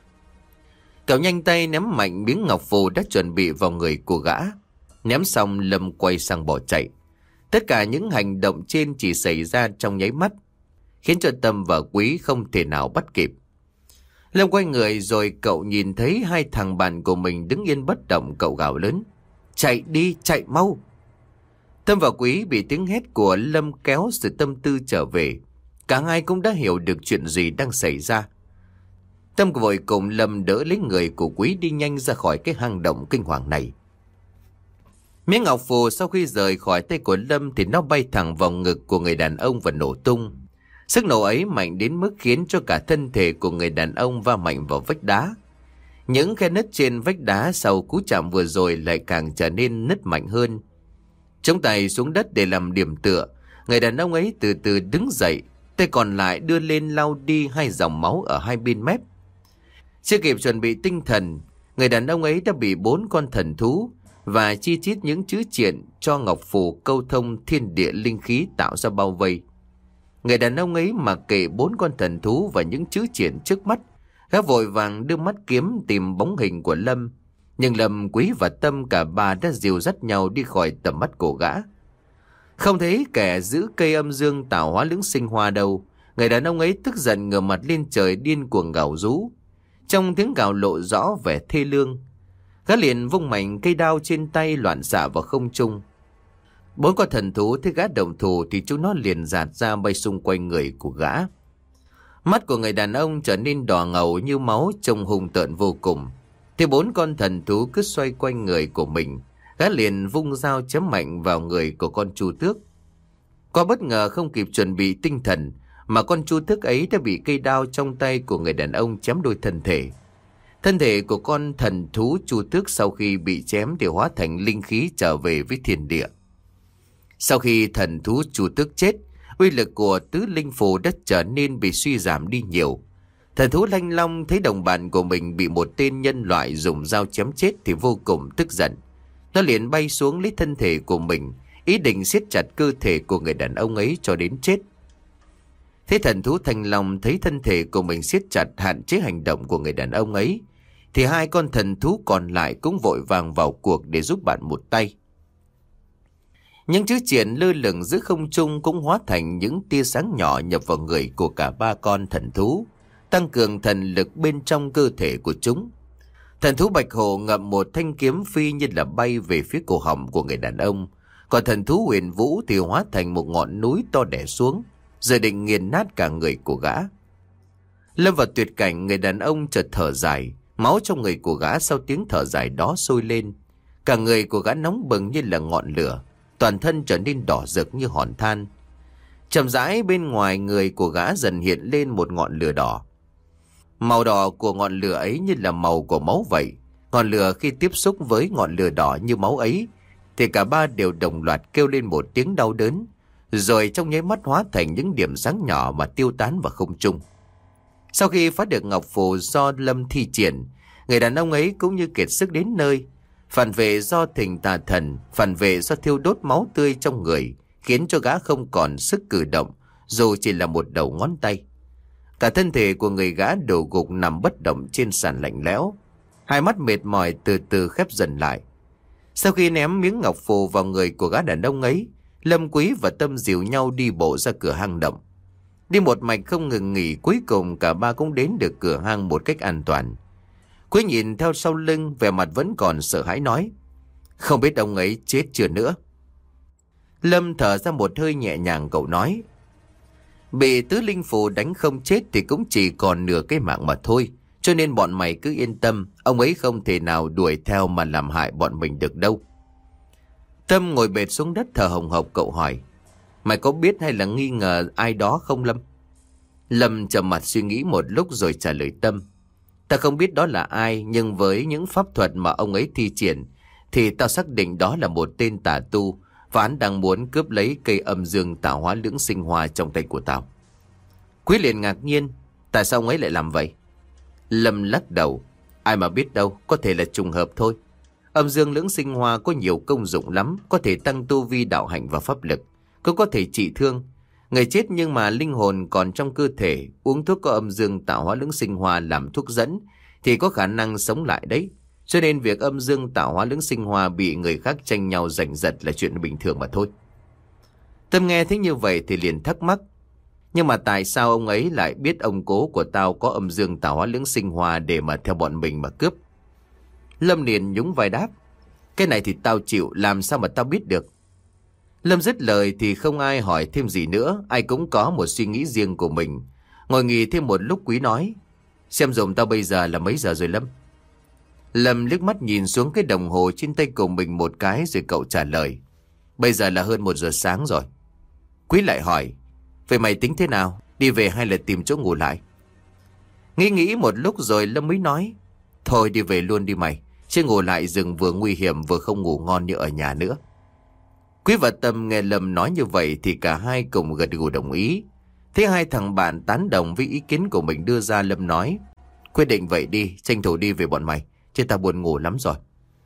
Cậu nhanh tay ném mạnh miếng ngọc phù đã chuẩn bị vào người của gã. Ném xong Lâm quay sang bỏ chạy. Tất cả những hành động trên chỉ xảy ra trong nháy mắt, khiến cho Tâm và Quý không thể nào bắt kịp. Lâm quay người rồi cậu nhìn thấy hai thằng bạn của mình đứng yên bất động. Cậu gào lớn: chạy đi, chạy mau. Tâm và Quý bị tiếng hét của Lâm kéo sự tâm tư trở về. Cả hai cũng đã hiểu được chuyện gì đang xảy ra. Tâm vội cùng Lâm đỡ lấy người của Quý đi nhanh ra khỏi cái hang động kinh hoàng này. Miếng ngọc phù sau khi rời khỏi tay của Lâm thì nó bay thẳng vào ngực của người đàn ông và nổ tung. Sức nổ ấy mạnh đến mức khiến cho cả thân thể của người đàn ông va mạnh vào vách đá. Những khe nứt trên vách đá sau cú chạm vừa rồi lại càng trở nên nứt mạnh hơn. Chống tay xuống đất để làm điểm tựa, người đàn ông ấy từ từ đứng dậy, tay còn lại đưa lên lau đi hai dòng máu ở hai bên mép. Chưa kịp chuẩn bị tinh thần, người đàn ông ấy đã bị 4 con thần thú và chi chít những chữ triện cho ngọc phù câu thông thiên địa linh khí tạo ra bao vây. Người đàn ông ấy mặc kệ 4 con thần thú và những chữ triện trước mắt, gã vội vàng đưa mắt kiếm tìm bóng hình của Lâm. Nhưng Lâm, Quý và Tâm cả ba đã dìu dắt nhau đi khỏi tầm mắt của gã. Không thấy kẻ giữ cây âm dương tạo hóa lưỡng sinh hoa đâu. Người đàn ông ấy tức giận ngửa mặt lên trời điên cuồng gào rú. Trong tiếng gào lộ rõ vẻ thê lương. Gã liền vung mạnh cây đao trên tay loạn xạ vào không trung. 4 con thần thú thấy gã động thủ thì chúng nó liền giạt ra bay xung quanh người của gã. Mắt của người đàn ông trở nên đỏ ngầu như máu, trông hung tợn vô cùng. Thì 4 con thần thú cứ xoay quanh người của mình, gã liền vung dao chém mạnh vào người của con chu tước. Qua bất ngờ không kịp chuẩn bị tinh thần mà con chu tước ấy đã bị cây đao trong tay của người đàn ông chém đôi thân thể. Thân thể của con thần thú chu tước sau khi bị chém thì hóa thành linh khí trở về với thiên địa. Sau khi thần thú chu tước chết, uy lực của tứ linh phù đã trở nên bị suy giảm đi nhiều. Thần thú Thanh Long thấy đồng bạn của mình bị một tên nhân loại dùng dao chém chết thì vô cùng tức giận. Nó liền bay xuống lấy thân thể của mình, ý định siết chặt cơ thể của người đàn ông ấy cho đến chết. Thế thần thú Thanh Long thấy thân thể của mình siết chặt hạn chế hành động của người đàn ông ấy, thì 2 con thần thú còn lại cũng vội vàng vào cuộc để giúp bạn một tay. Những chữ triện lơ lửng giữa không trung cũng hóa thành những tia sáng nhỏ nhập vào người của cả 3 con thần thú, tăng cường thần lực bên trong cơ thể của chúng. Thần thú Bạch Hổ ngậm một thanh kiếm phi như là bay về phía cổ họng của người đàn ông, còn thần thú Huyền Vũ thì hóa thành một ngọn núi to đè xuống, dự định nghiền nát cả người của gã. Lâm vào tuyệt cảnh, người đàn ông chợt thở dài, máu trong người của gã sau tiếng thở dài đó sôi lên. Cả người của gã nóng bừng như là ngọn lửa, toàn thân trở nên đỏ rực như hòn than. Chậm rãi bên ngoài người của gã dần hiện lên một ngọn lửa đỏ. Màu đỏ của ngọn lửa ấy như là màu của máu vậy. Ngọn lửa khi tiếp xúc với ngọn lửa đỏ như máu ấy thì cả ba đều đồng loạt kêu lên một tiếng đau đớn, rồi trong nháy mắt hóa thành những điểm sáng nhỏ mà tiêu tán vào không trung. Sau khi phá được ngọc phù do Lâm thi triển, người đàn ông ấy cũng như kiệt sức đến nơi. Phản vệ do thỉnh tà thần, phản vệ do thiêu đốt máu tươi trong người, khiến cho gã không còn sức cử động, dù chỉ là một đầu ngón tay. Cả thân thể của người gã đổ gục nằm bất động trên sàn lạnh lẽo. Hai mắt mệt mỏi từ từ khép dần lại. Sau khi ném miếng ngọc phù vào người của gã đàn ông ấy, Lâm, Quý và Tâm dìu nhau đi bộ ra cửa hang động. Đi một mạch không ngừng nghỉ, cuối cùng cả ba cũng đến được cửa hang một cách an toàn. Quý nhìn theo sau lưng, vẻ mặt vẫn còn sợ hãi nói: "Không biết ông ấy chết chưa nữa." Lâm thở ra một hơi nhẹ nhàng, cậu nói: "Bị tứ linh phù đánh không chết thì cũng chỉ còn nửa cái mạng mà thôi. Cho nên bọn mày cứ yên tâm, ông ấy không thể nào đuổi theo mà làm hại bọn mình được đâu." Tâm ngồi bệt xuống đất thở hồng hộc, cậu hỏi: "Mày có biết hay là nghi ngờ ai đó không Lâm?" Lâm trầm mặt suy nghĩ một lúc rồi trả lời Tâm: "Ta không biết đó là ai, nhưng với những pháp thuật mà ông ấy thi triển thì tao xác định đó là một tên tà tu, và hắn đang muốn cướp lấy cây âm dương tạo hóa lưỡng sinh hoa trong tay của tao." Quý liền ngạc nhiên: "Tại sao ông ấy lại làm vậy?" Lâm lắc đầu: "Ai mà biết đâu, có thể là trùng hợp thôi. Âm dương lưỡng sinh hoa có nhiều công dụng lắm, có thể tăng tu vi đạo hạnh và pháp lực, cũng có thể trị thương. Người chết nhưng mà linh hồn còn trong cơ thể, uống thuốc có âm dương tạo hóa lưỡng sinh hoa làm thuốc dẫn thì có khả năng sống lại đấy. Cho nên việc âm dương tạo hóa lưỡng sinh hoa bị người khác tranh nhau giành giật là chuyện bình thường mà thôi." Tâm nghe thấy như vậy thì liền thắc mắc: "Nhưng mà tại sao ông ấy lại biết ông cố của tao có âm dương tạo hóa lưỡng sinh hoa để mà theo bọn mình mà cướp?" Lâm liền nhún vai đáp: "Cái này thì tao chịu, làm sao mà tao biết được." Lâm dứt lời thì không ai hỏi thêm gì nữa, ai cũng có một suy nghĩ riêng của mình. Ngồi nghỉ thêm một lúc, Quý nói: "Xem dùm tao bây giờ là mấy giờ rồi Lâm?" Lâm liếc mắt nhìn xuống cái đồng hồ trên tay của mình một cái rồi cậu trả lời: "Bây giờ là hơn 1 giờ sáng rồi." Quý lại hỏi: "Vậy mày tính thế nào? Đi về hay là tìm chỗ ngủ lại?" Nghĩ một lúc rồi Lâm mới nói: "Thôi đi về luôn đi mày, chứ ngủ lại rừng vừa nguy hiểm vừa không ngủ ngon như ở nhà nữa." Quý và Tâm nghe Lâm nói như vậy thì cả hai cùng gật gù đồng ý. Thế hai thằng bạn tán đồng với ý kiến của mình đưa ra, Lâm nói: "Quyết định vậy đi, tranh thủ đi về bọn mày, chứ ta buồn ngủ lắm rồi.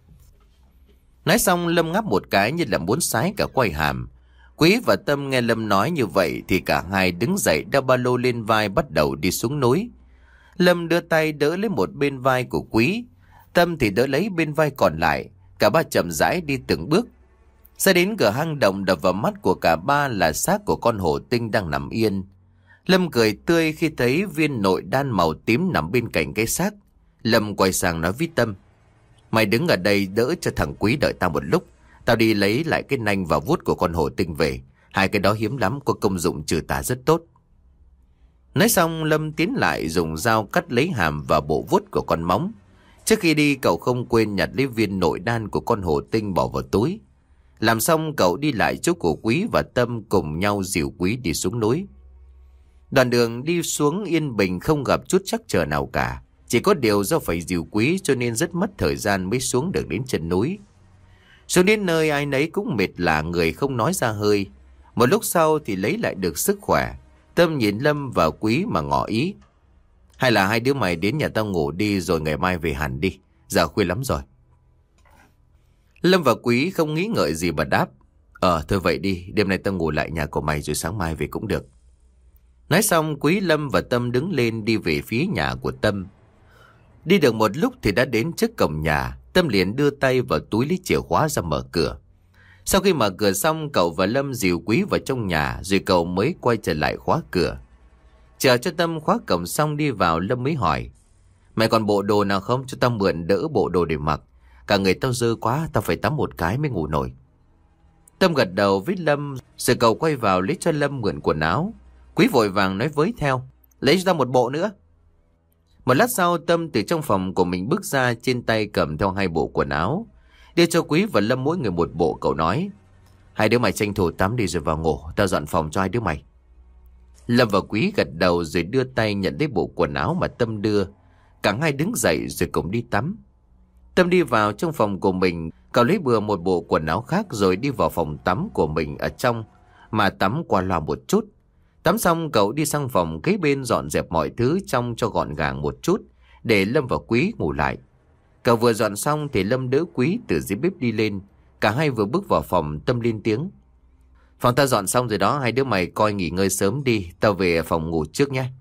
Nói xong Lâm ngáp một cái như là muốn sái cả quai hàm. Quý và Tâm nghe Lâm nói như vậy thì cả hai đứng dậy đeo ba lô lên vai bắt đầu đi xuống núi. Lâm đưa tay đỡ lấy một bên vai của Quý, Tâm thì đỡ lấy bên vai còn lại. Cả ba chậm rãi đi từng bước. Ra đến cửa hang động, đập vào mắt của cả ba là xác của con hổ tinh đang nằm yên. Lâm cười tươi khi thấy viên nội đan màu tím nằm bên cạnh cái xác. Lâm quay sang nói với Tâm: mày đứng ở đây đỡ cho thằng Quý đợi tao một lúc. Tao đi lấy lại cái nanh và vuốt của con hổ tinh về. Hai cái đó hiếm lắm, có công dụng trừ tà rất tốt. Nói xong Lâm tiến lại dùng dao cắt lấy hàm và bộ vuốt của con móng. Trước khi đi cậu không quên nhặt lấy viên nội đan của con hổ tinh bỏ vào túi. Làm xong cậu đi lại chỗ của Quý và Tâm cùng nhau dìu Quý đi xuống núi. Đoạn đường đi xuống yên bình, không gặp chút trắc trở nào cả. Chỉ có điều do phải dìu Quý cho nên rất mất thời gian mới xuống được đến chân núi. Xuống đến nơi ai nấy cũng mệt lả người, không nói ra hơi. Một lúc sau thì lấy lại được sức khỏe. Tâm nhìn Lâm và Quý mà ngỏ ý: hay là hai đứa mày đến nhà tao ngủ đi, rồi ngày mai về hẳn đi, giờ khuya lắm rồi. Lâm và Quý không nghĩ ngợi gì mà đáp: thôi vậy đi, đêm nay tao ngủ lại nhà của mày rồi sáng mai về cũng được. Nói xong Quý, Lâm và Tâm đứng lên đi về phía nhà của Tâm. Đi được một lúc thì đã đến trước cổng nhà. Tâm liền đưa tay vào túi lấy chìa khóa ra mở cửa. Sau khi mở cửa xong, cậu và Lâm dìu Quý vào trong nhà, rồi cậu mới quay trở lại khóa cửa. Chờ cho Tâm khóa cổng xong đi vào, Lâm mới hỏi: mày còn bộ đồ nào không, cho tao mượn đỡ bộ đồ để mặc. Cả người tao dơ quá, tao phải tắm một cái mới ngủ nổi. Tâm gật đầu với Lâm, rồi cậu quay vào lấy cho Lâm mượn quần áo. Quý vội vàng nói với theo: lấy cho tao một bộ nữa. Một lát sau Tâm từ trong phòng của mình bước ra, trên tay cầm theo hai bộ quần áo, đưa cho Quý và Lâm mỗi người một bộ. Cậu nói: hai đứa mày tranh thủ tắm đi rồi vào ngủ, tao dọn phòng cho hai đứa mày. Lâm và Quý gật đầu rồi đưa tay nhận lấy bộ quần áo mà Tâm đưa. Cả hai đứng dậy rồi cùng đi tắm. Tâm đi vào trong phòng của mình, cậu lấy bừa một bộ quần áo khác rồi đi vào phòng tắm của mình ở trong mà tắm qua loa một chút. Tắm xong cậu đi sang phòng kế bên dọn dẹp mọi thứ trong cho gọn gàng một chút, để Lâm và Quý ngủ lại. Cậu vừa dọn xong thì Lâm đỡ Quý từ dưới bếp đi lên. Cả hai vừa bước vào phòng, Tâm lên tiếng: phòng ta dọn xong rồi đó, hai đứa mày coi nghỉ ngơi sớm đi, tao về phòng ngủ trước nhé.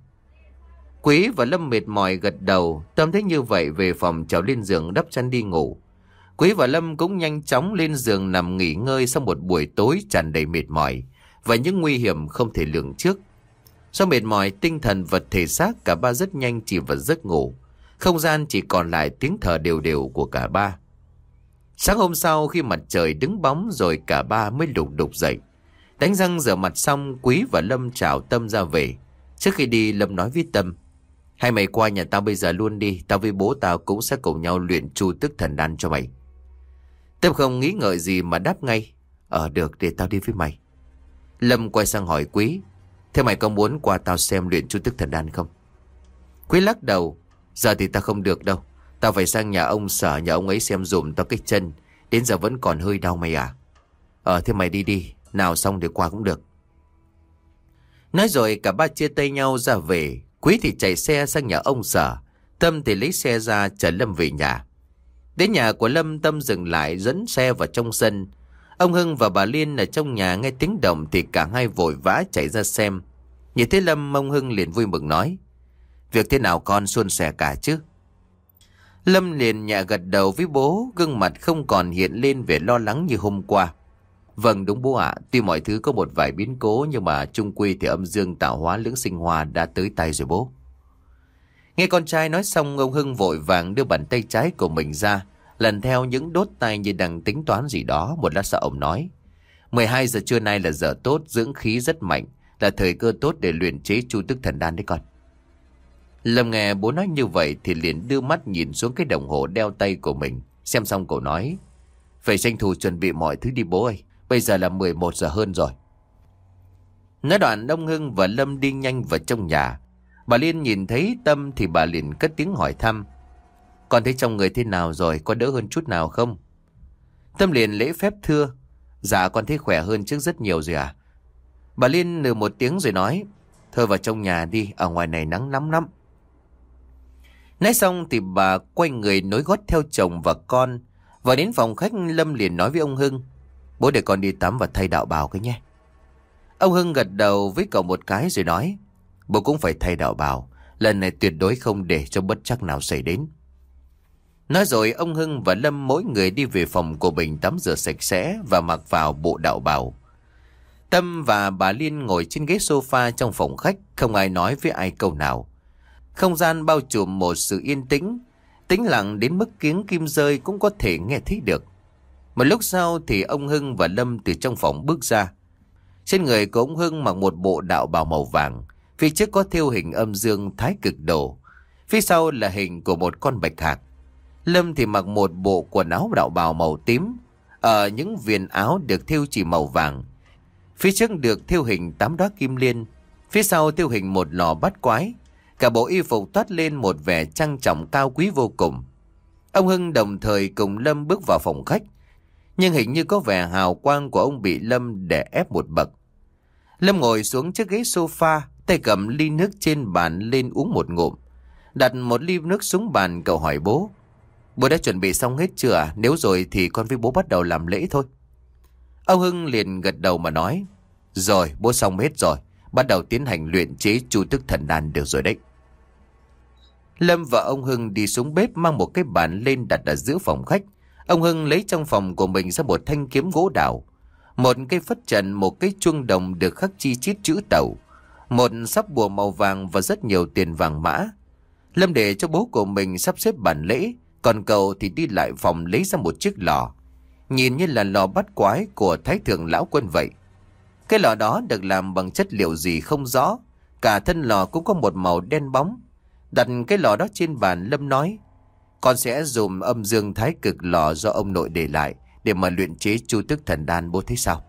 Quý và Lâm mệt mỏi gật đầu. Tâm thấy như vậy về phòng trèo lên giường đắp chăn đi ngủ. Quý và Lâm cũng nhanh chóng lên giường nằm nghỉ ngơi sau một buổi tối tràn đầy mệt mỏi và những nguy hiểm không thể lường trước. Do mệt mỏi tinh thần và thể xác, cả ba rất nhanh chìm vào giấc ngủ. Không gian chỉ còn lại tiếng thở đều đều của cả ba. Sáng hôm sau khi mặt trời đứng bóng rồi, cả ba mới lục đục dậy. Đánh răng rửa mặt xong, Quý và Lâm chào Tâm ra về. Trước khi đi, Lâm nói với Tâm: hai mày qua nhà tao bây giờ luôn đi, tao với bố tao cũng sẽ cùng nhau luyện Chu Tức Thần Đan cho mày. Tâm không nghĩ ngợi gì mà đáp ngay: được, để tao đi với mày. Lâm quay sang hỏi Quý: thế mày có muốn qua tao xem luyện Chu Tức Thần Đan không? Quý lắc đầu: giờ thì tao không được đâu, tao phải sang nhà ông Sở, nhà ông ấy xem dùm tao cái chân, đến giờ vẫn còn hơi đau mày à. Thế mày đi đi, nào xong thì qua cũng được. Nói rồi cả ba chia tay nhau ra về. Quý thì chạy xe sang nhà ông Sở, Tâm thì lấy xe ra chở Lâm về nhà. Đến nhà của Lâm, Tâm dừng lại dẫn xe vào trong sân. Ông Hưng và bà Liên ở trong nhà nghe tiếng động thì cả hai vội vã chạy ra xem. Nhìn thấy Lâm, ông Hưng liền vui mừng nói: việc thế nào con, suôn sẻ cả chứ? Lâm liền nhẹ gật đầu với bố, gương mặt không còn hiện lên vẻ lo lắng như hôm qua. Vâng đúng bố ạ, tuy mọi thứ có một vài biến cố nhưng mà chung quy thì âm dương tạo hóa lưỡng sinh hoa đã tới tay rồi bố. Nghe con trai nói xong, ông Hưng vội vàng đưa bàn tay trái của mình ra, lần theo những đốt tay như đang tính toán gì đó. Một lát sau ông nói: 12 giờ trưa nay là giờ tốt, dưỡng khí rất mạnh, là thời cơ tốt để luyện chế Chu Tức Thần Đan đấy con. Lâm nghe bố nói như vậy thì liền đưa mắt nhìn xuống cái đồng hồ đeo tay của mình. Xem xong cậu nói: phải tranh thủ chuẩn bị mọi thứ đi bố ơi, bây giờ là 11 giờ hơn rồi. Nói đoạn ông Hưng và Lâm đi nhanh vào trong nhà. Bà Liên nhìn thấy Tâm thì bà liền cất tiếng hỏi thăm: con thấy trong người thế nào rồi, có đỡ hơn chút nào không? Tâm liền lễ phép thưa: dạ con thấy khỏe hơn trước rất nhiều rồi ạ. Bà Liên nừ một tiếng rồi nói: thôi vào trong nhà đi, ở ngoài này nắng lắm lắm. Nói xong thì bà quay người nối gót theo chồng và con. Vào đến phòng khách, Lâm liền nói với ông Hưng: "Bố để con đi tắm và thay đạo bào cái nhé." Ông Hưng gật đầu với cậu một cái rồi nói: "Bố cũng phải thay đạo bào. Lần này tuyệt đối không để cho bất trắc nào xảy đến." Nói rồi ông Hưng và Lâm mỗi người đi về phòng của mình tắm rửa sạch sẽ và mặc vào bộ đạo bào. Tâm và bà Liên ngồi trên ghế sofa trong phòng khách, không ai nói với ai câu nào. Không gian bao trùm một sự yên tĩnh, tĩnh lặng đến mức tiếng kim rơi cũng có thể nghe thấy được. Một lúc sau thì ông Hưng và Lâm từ trong phòng bước ra. Trên người của ông Hưng mặc một bộ đạo bào màu vàng, phía trước có thêu hình âm dương thái cực đồ, phía sau là hình của một con bạch hạc. Lâm thì mặc một bộ quần áo đạo bào màu tím, ở những viền áo được thêu chỉ màu vàng. Phía trước được thêu hình 8 đóa kim liên, phía sau thêu hình một lò bát quái. Cả bộ y phục toát lên một vẻ trang trọng cao quý vô cùng. Ông Hưng đồng thời cùng Lâm bước vào phòng khách, nhưng hình như có vẻ hào quang của ông bị Lâm đè ép một bậc. Lâm ngồi xuống chiếc ghế sofa, tay cầm ly nước trên bàn lên uống một ngụm. Đặt một ly nước xuống bàn, cậu hỏi bố: "Bố đã chuẩn bị xong hết chưa ạ? Nếu rồi thì con với bố bắt đầu làm lễ thôi." Ông Hưng liền gật đầu mà nói: "Rồi, bố xong hết rồi. Bắt đầu tiến hành luyện chế Chu Tức Thần Đan được rồi đấy." Lâm và ông Hưng đi xuống bếp mang một cái bàn lên đặt ở giữa phòng khách. Ông Hưng lấy trong phòng của mình ra một thanh kiếm gỗ đào, một cây phất trần, một cái chuông đồng được khắc chi chít chữ Tẩu, một sắp bùa màu vàng và rất nhiều tiền vàng mã. Lâm để cho bố của mình sắp xếp bàn lễ, còn cậu thì đi lại phòng lấy ra một chiếc lò, nhìn như là lò bát quái của Thái Thượng Lão Quân vậy. Cái lò đó được làm bằng chất liệu gì không rõ, cả thân lò cũng có một màu đen bóng. Đặt cái lò đó trên bàn, Lâm nói: "Con sẽ dùng âm dương thái cực lò do ông nội để lại để mà luyện chế Chu Tức Thần Đan, bố thấy sao?"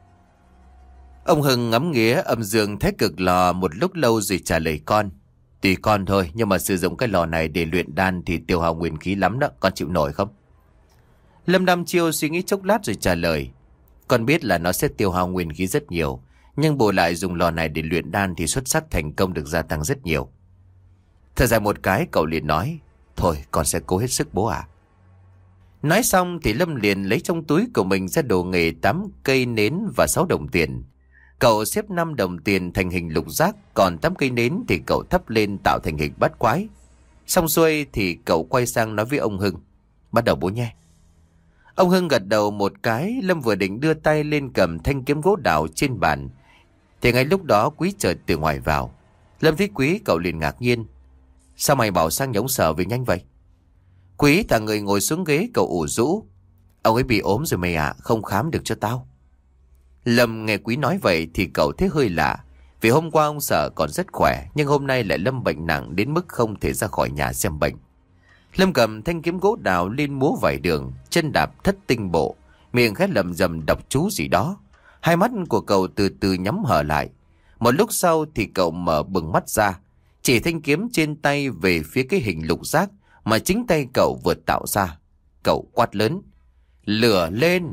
Ông Hưng ngắm nghía âm dương thái cực lò một lúc lâu rồi trả lời con: "Tùy con thôi, nhưng mà sử dụng cái lò này để luyện đan thì tiêu hao nguyên khí lắm đó, con chịu nổi không?" Lâm đăm chiêu suy nghĩ chốc lát rồi trả lời: "Con biết là nó sẽ tiêu hao nguyên khí rất nhiều, nhưng bù lại dùng lò này để luyện đan thì xuất sắc thành công được gia tăng rất nhiều." Thở dài một cái, cậu liền nói: "Thôi, con sẽ cố hết sức bố ạ." Nói xong thì Lâm liền lấy trong túi của mình ra đồ nghề 8 cây nến và 6 đồng tiền. Cậu xếp 5 đồng tiền thành hình lục giác, còn 8 cây nến thì cậu thắp lên tạo thành hình bát quái. Xong xuôi thì cậu quay sang nói với ông Hưng: "Bắt đầu bố nhé." Ông Hưng gật đầu một cái. Lâm vừa định đưa tay lên cầm thanh kiếm gỗ đào trên bàn thì ngay lúc đó Quý chợt từ ngoài vào. Lâm thấy Quý, cậu liền ngạc nhiên: "Sao mày bảo sang nhà ông Sở về nhanh vậy?" Quý thả người ngồi xuống ghế, cậu ủ rũ: "Ông ấy bị ốm rồi mày ạ, không khám được cho tao." Lâm nghe Quý nói vậy thì cậu thấy hơi lạ, vì hôm qua ông Sở còn rất khỏe, nhưng hôm nay lại Lâm bệnh nặng đến mức không thể ra khỏi nhà xem bệnh. Lâm cầm thanh kiếm gỗ đào lên múa vài đường, chân đạp thất tinh bộ, miệng khẽ lầm rầm đọc chú gì đó. Hai mắt của cậu từ từ nhắm hờ lại. Một lúc sau thì cậu mở bừng mắt ra, chỉ thanh kiếm trên tay về phía cái hình lục giác mà chính tay cậu vừa tạo ra. Cậu quát lớn: "Lửa lên!"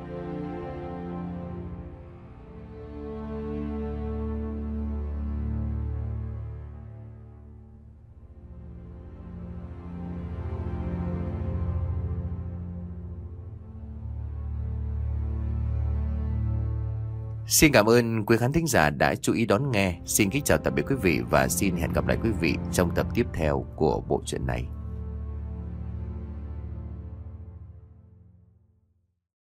Xin cảm ơn quý khán thính giả đã chú ý đón nghe. Xin kính chào tạm biệt quý vị và xin hẹn gặp lại quý vị trong tập tiếp theo của bộ truyện này.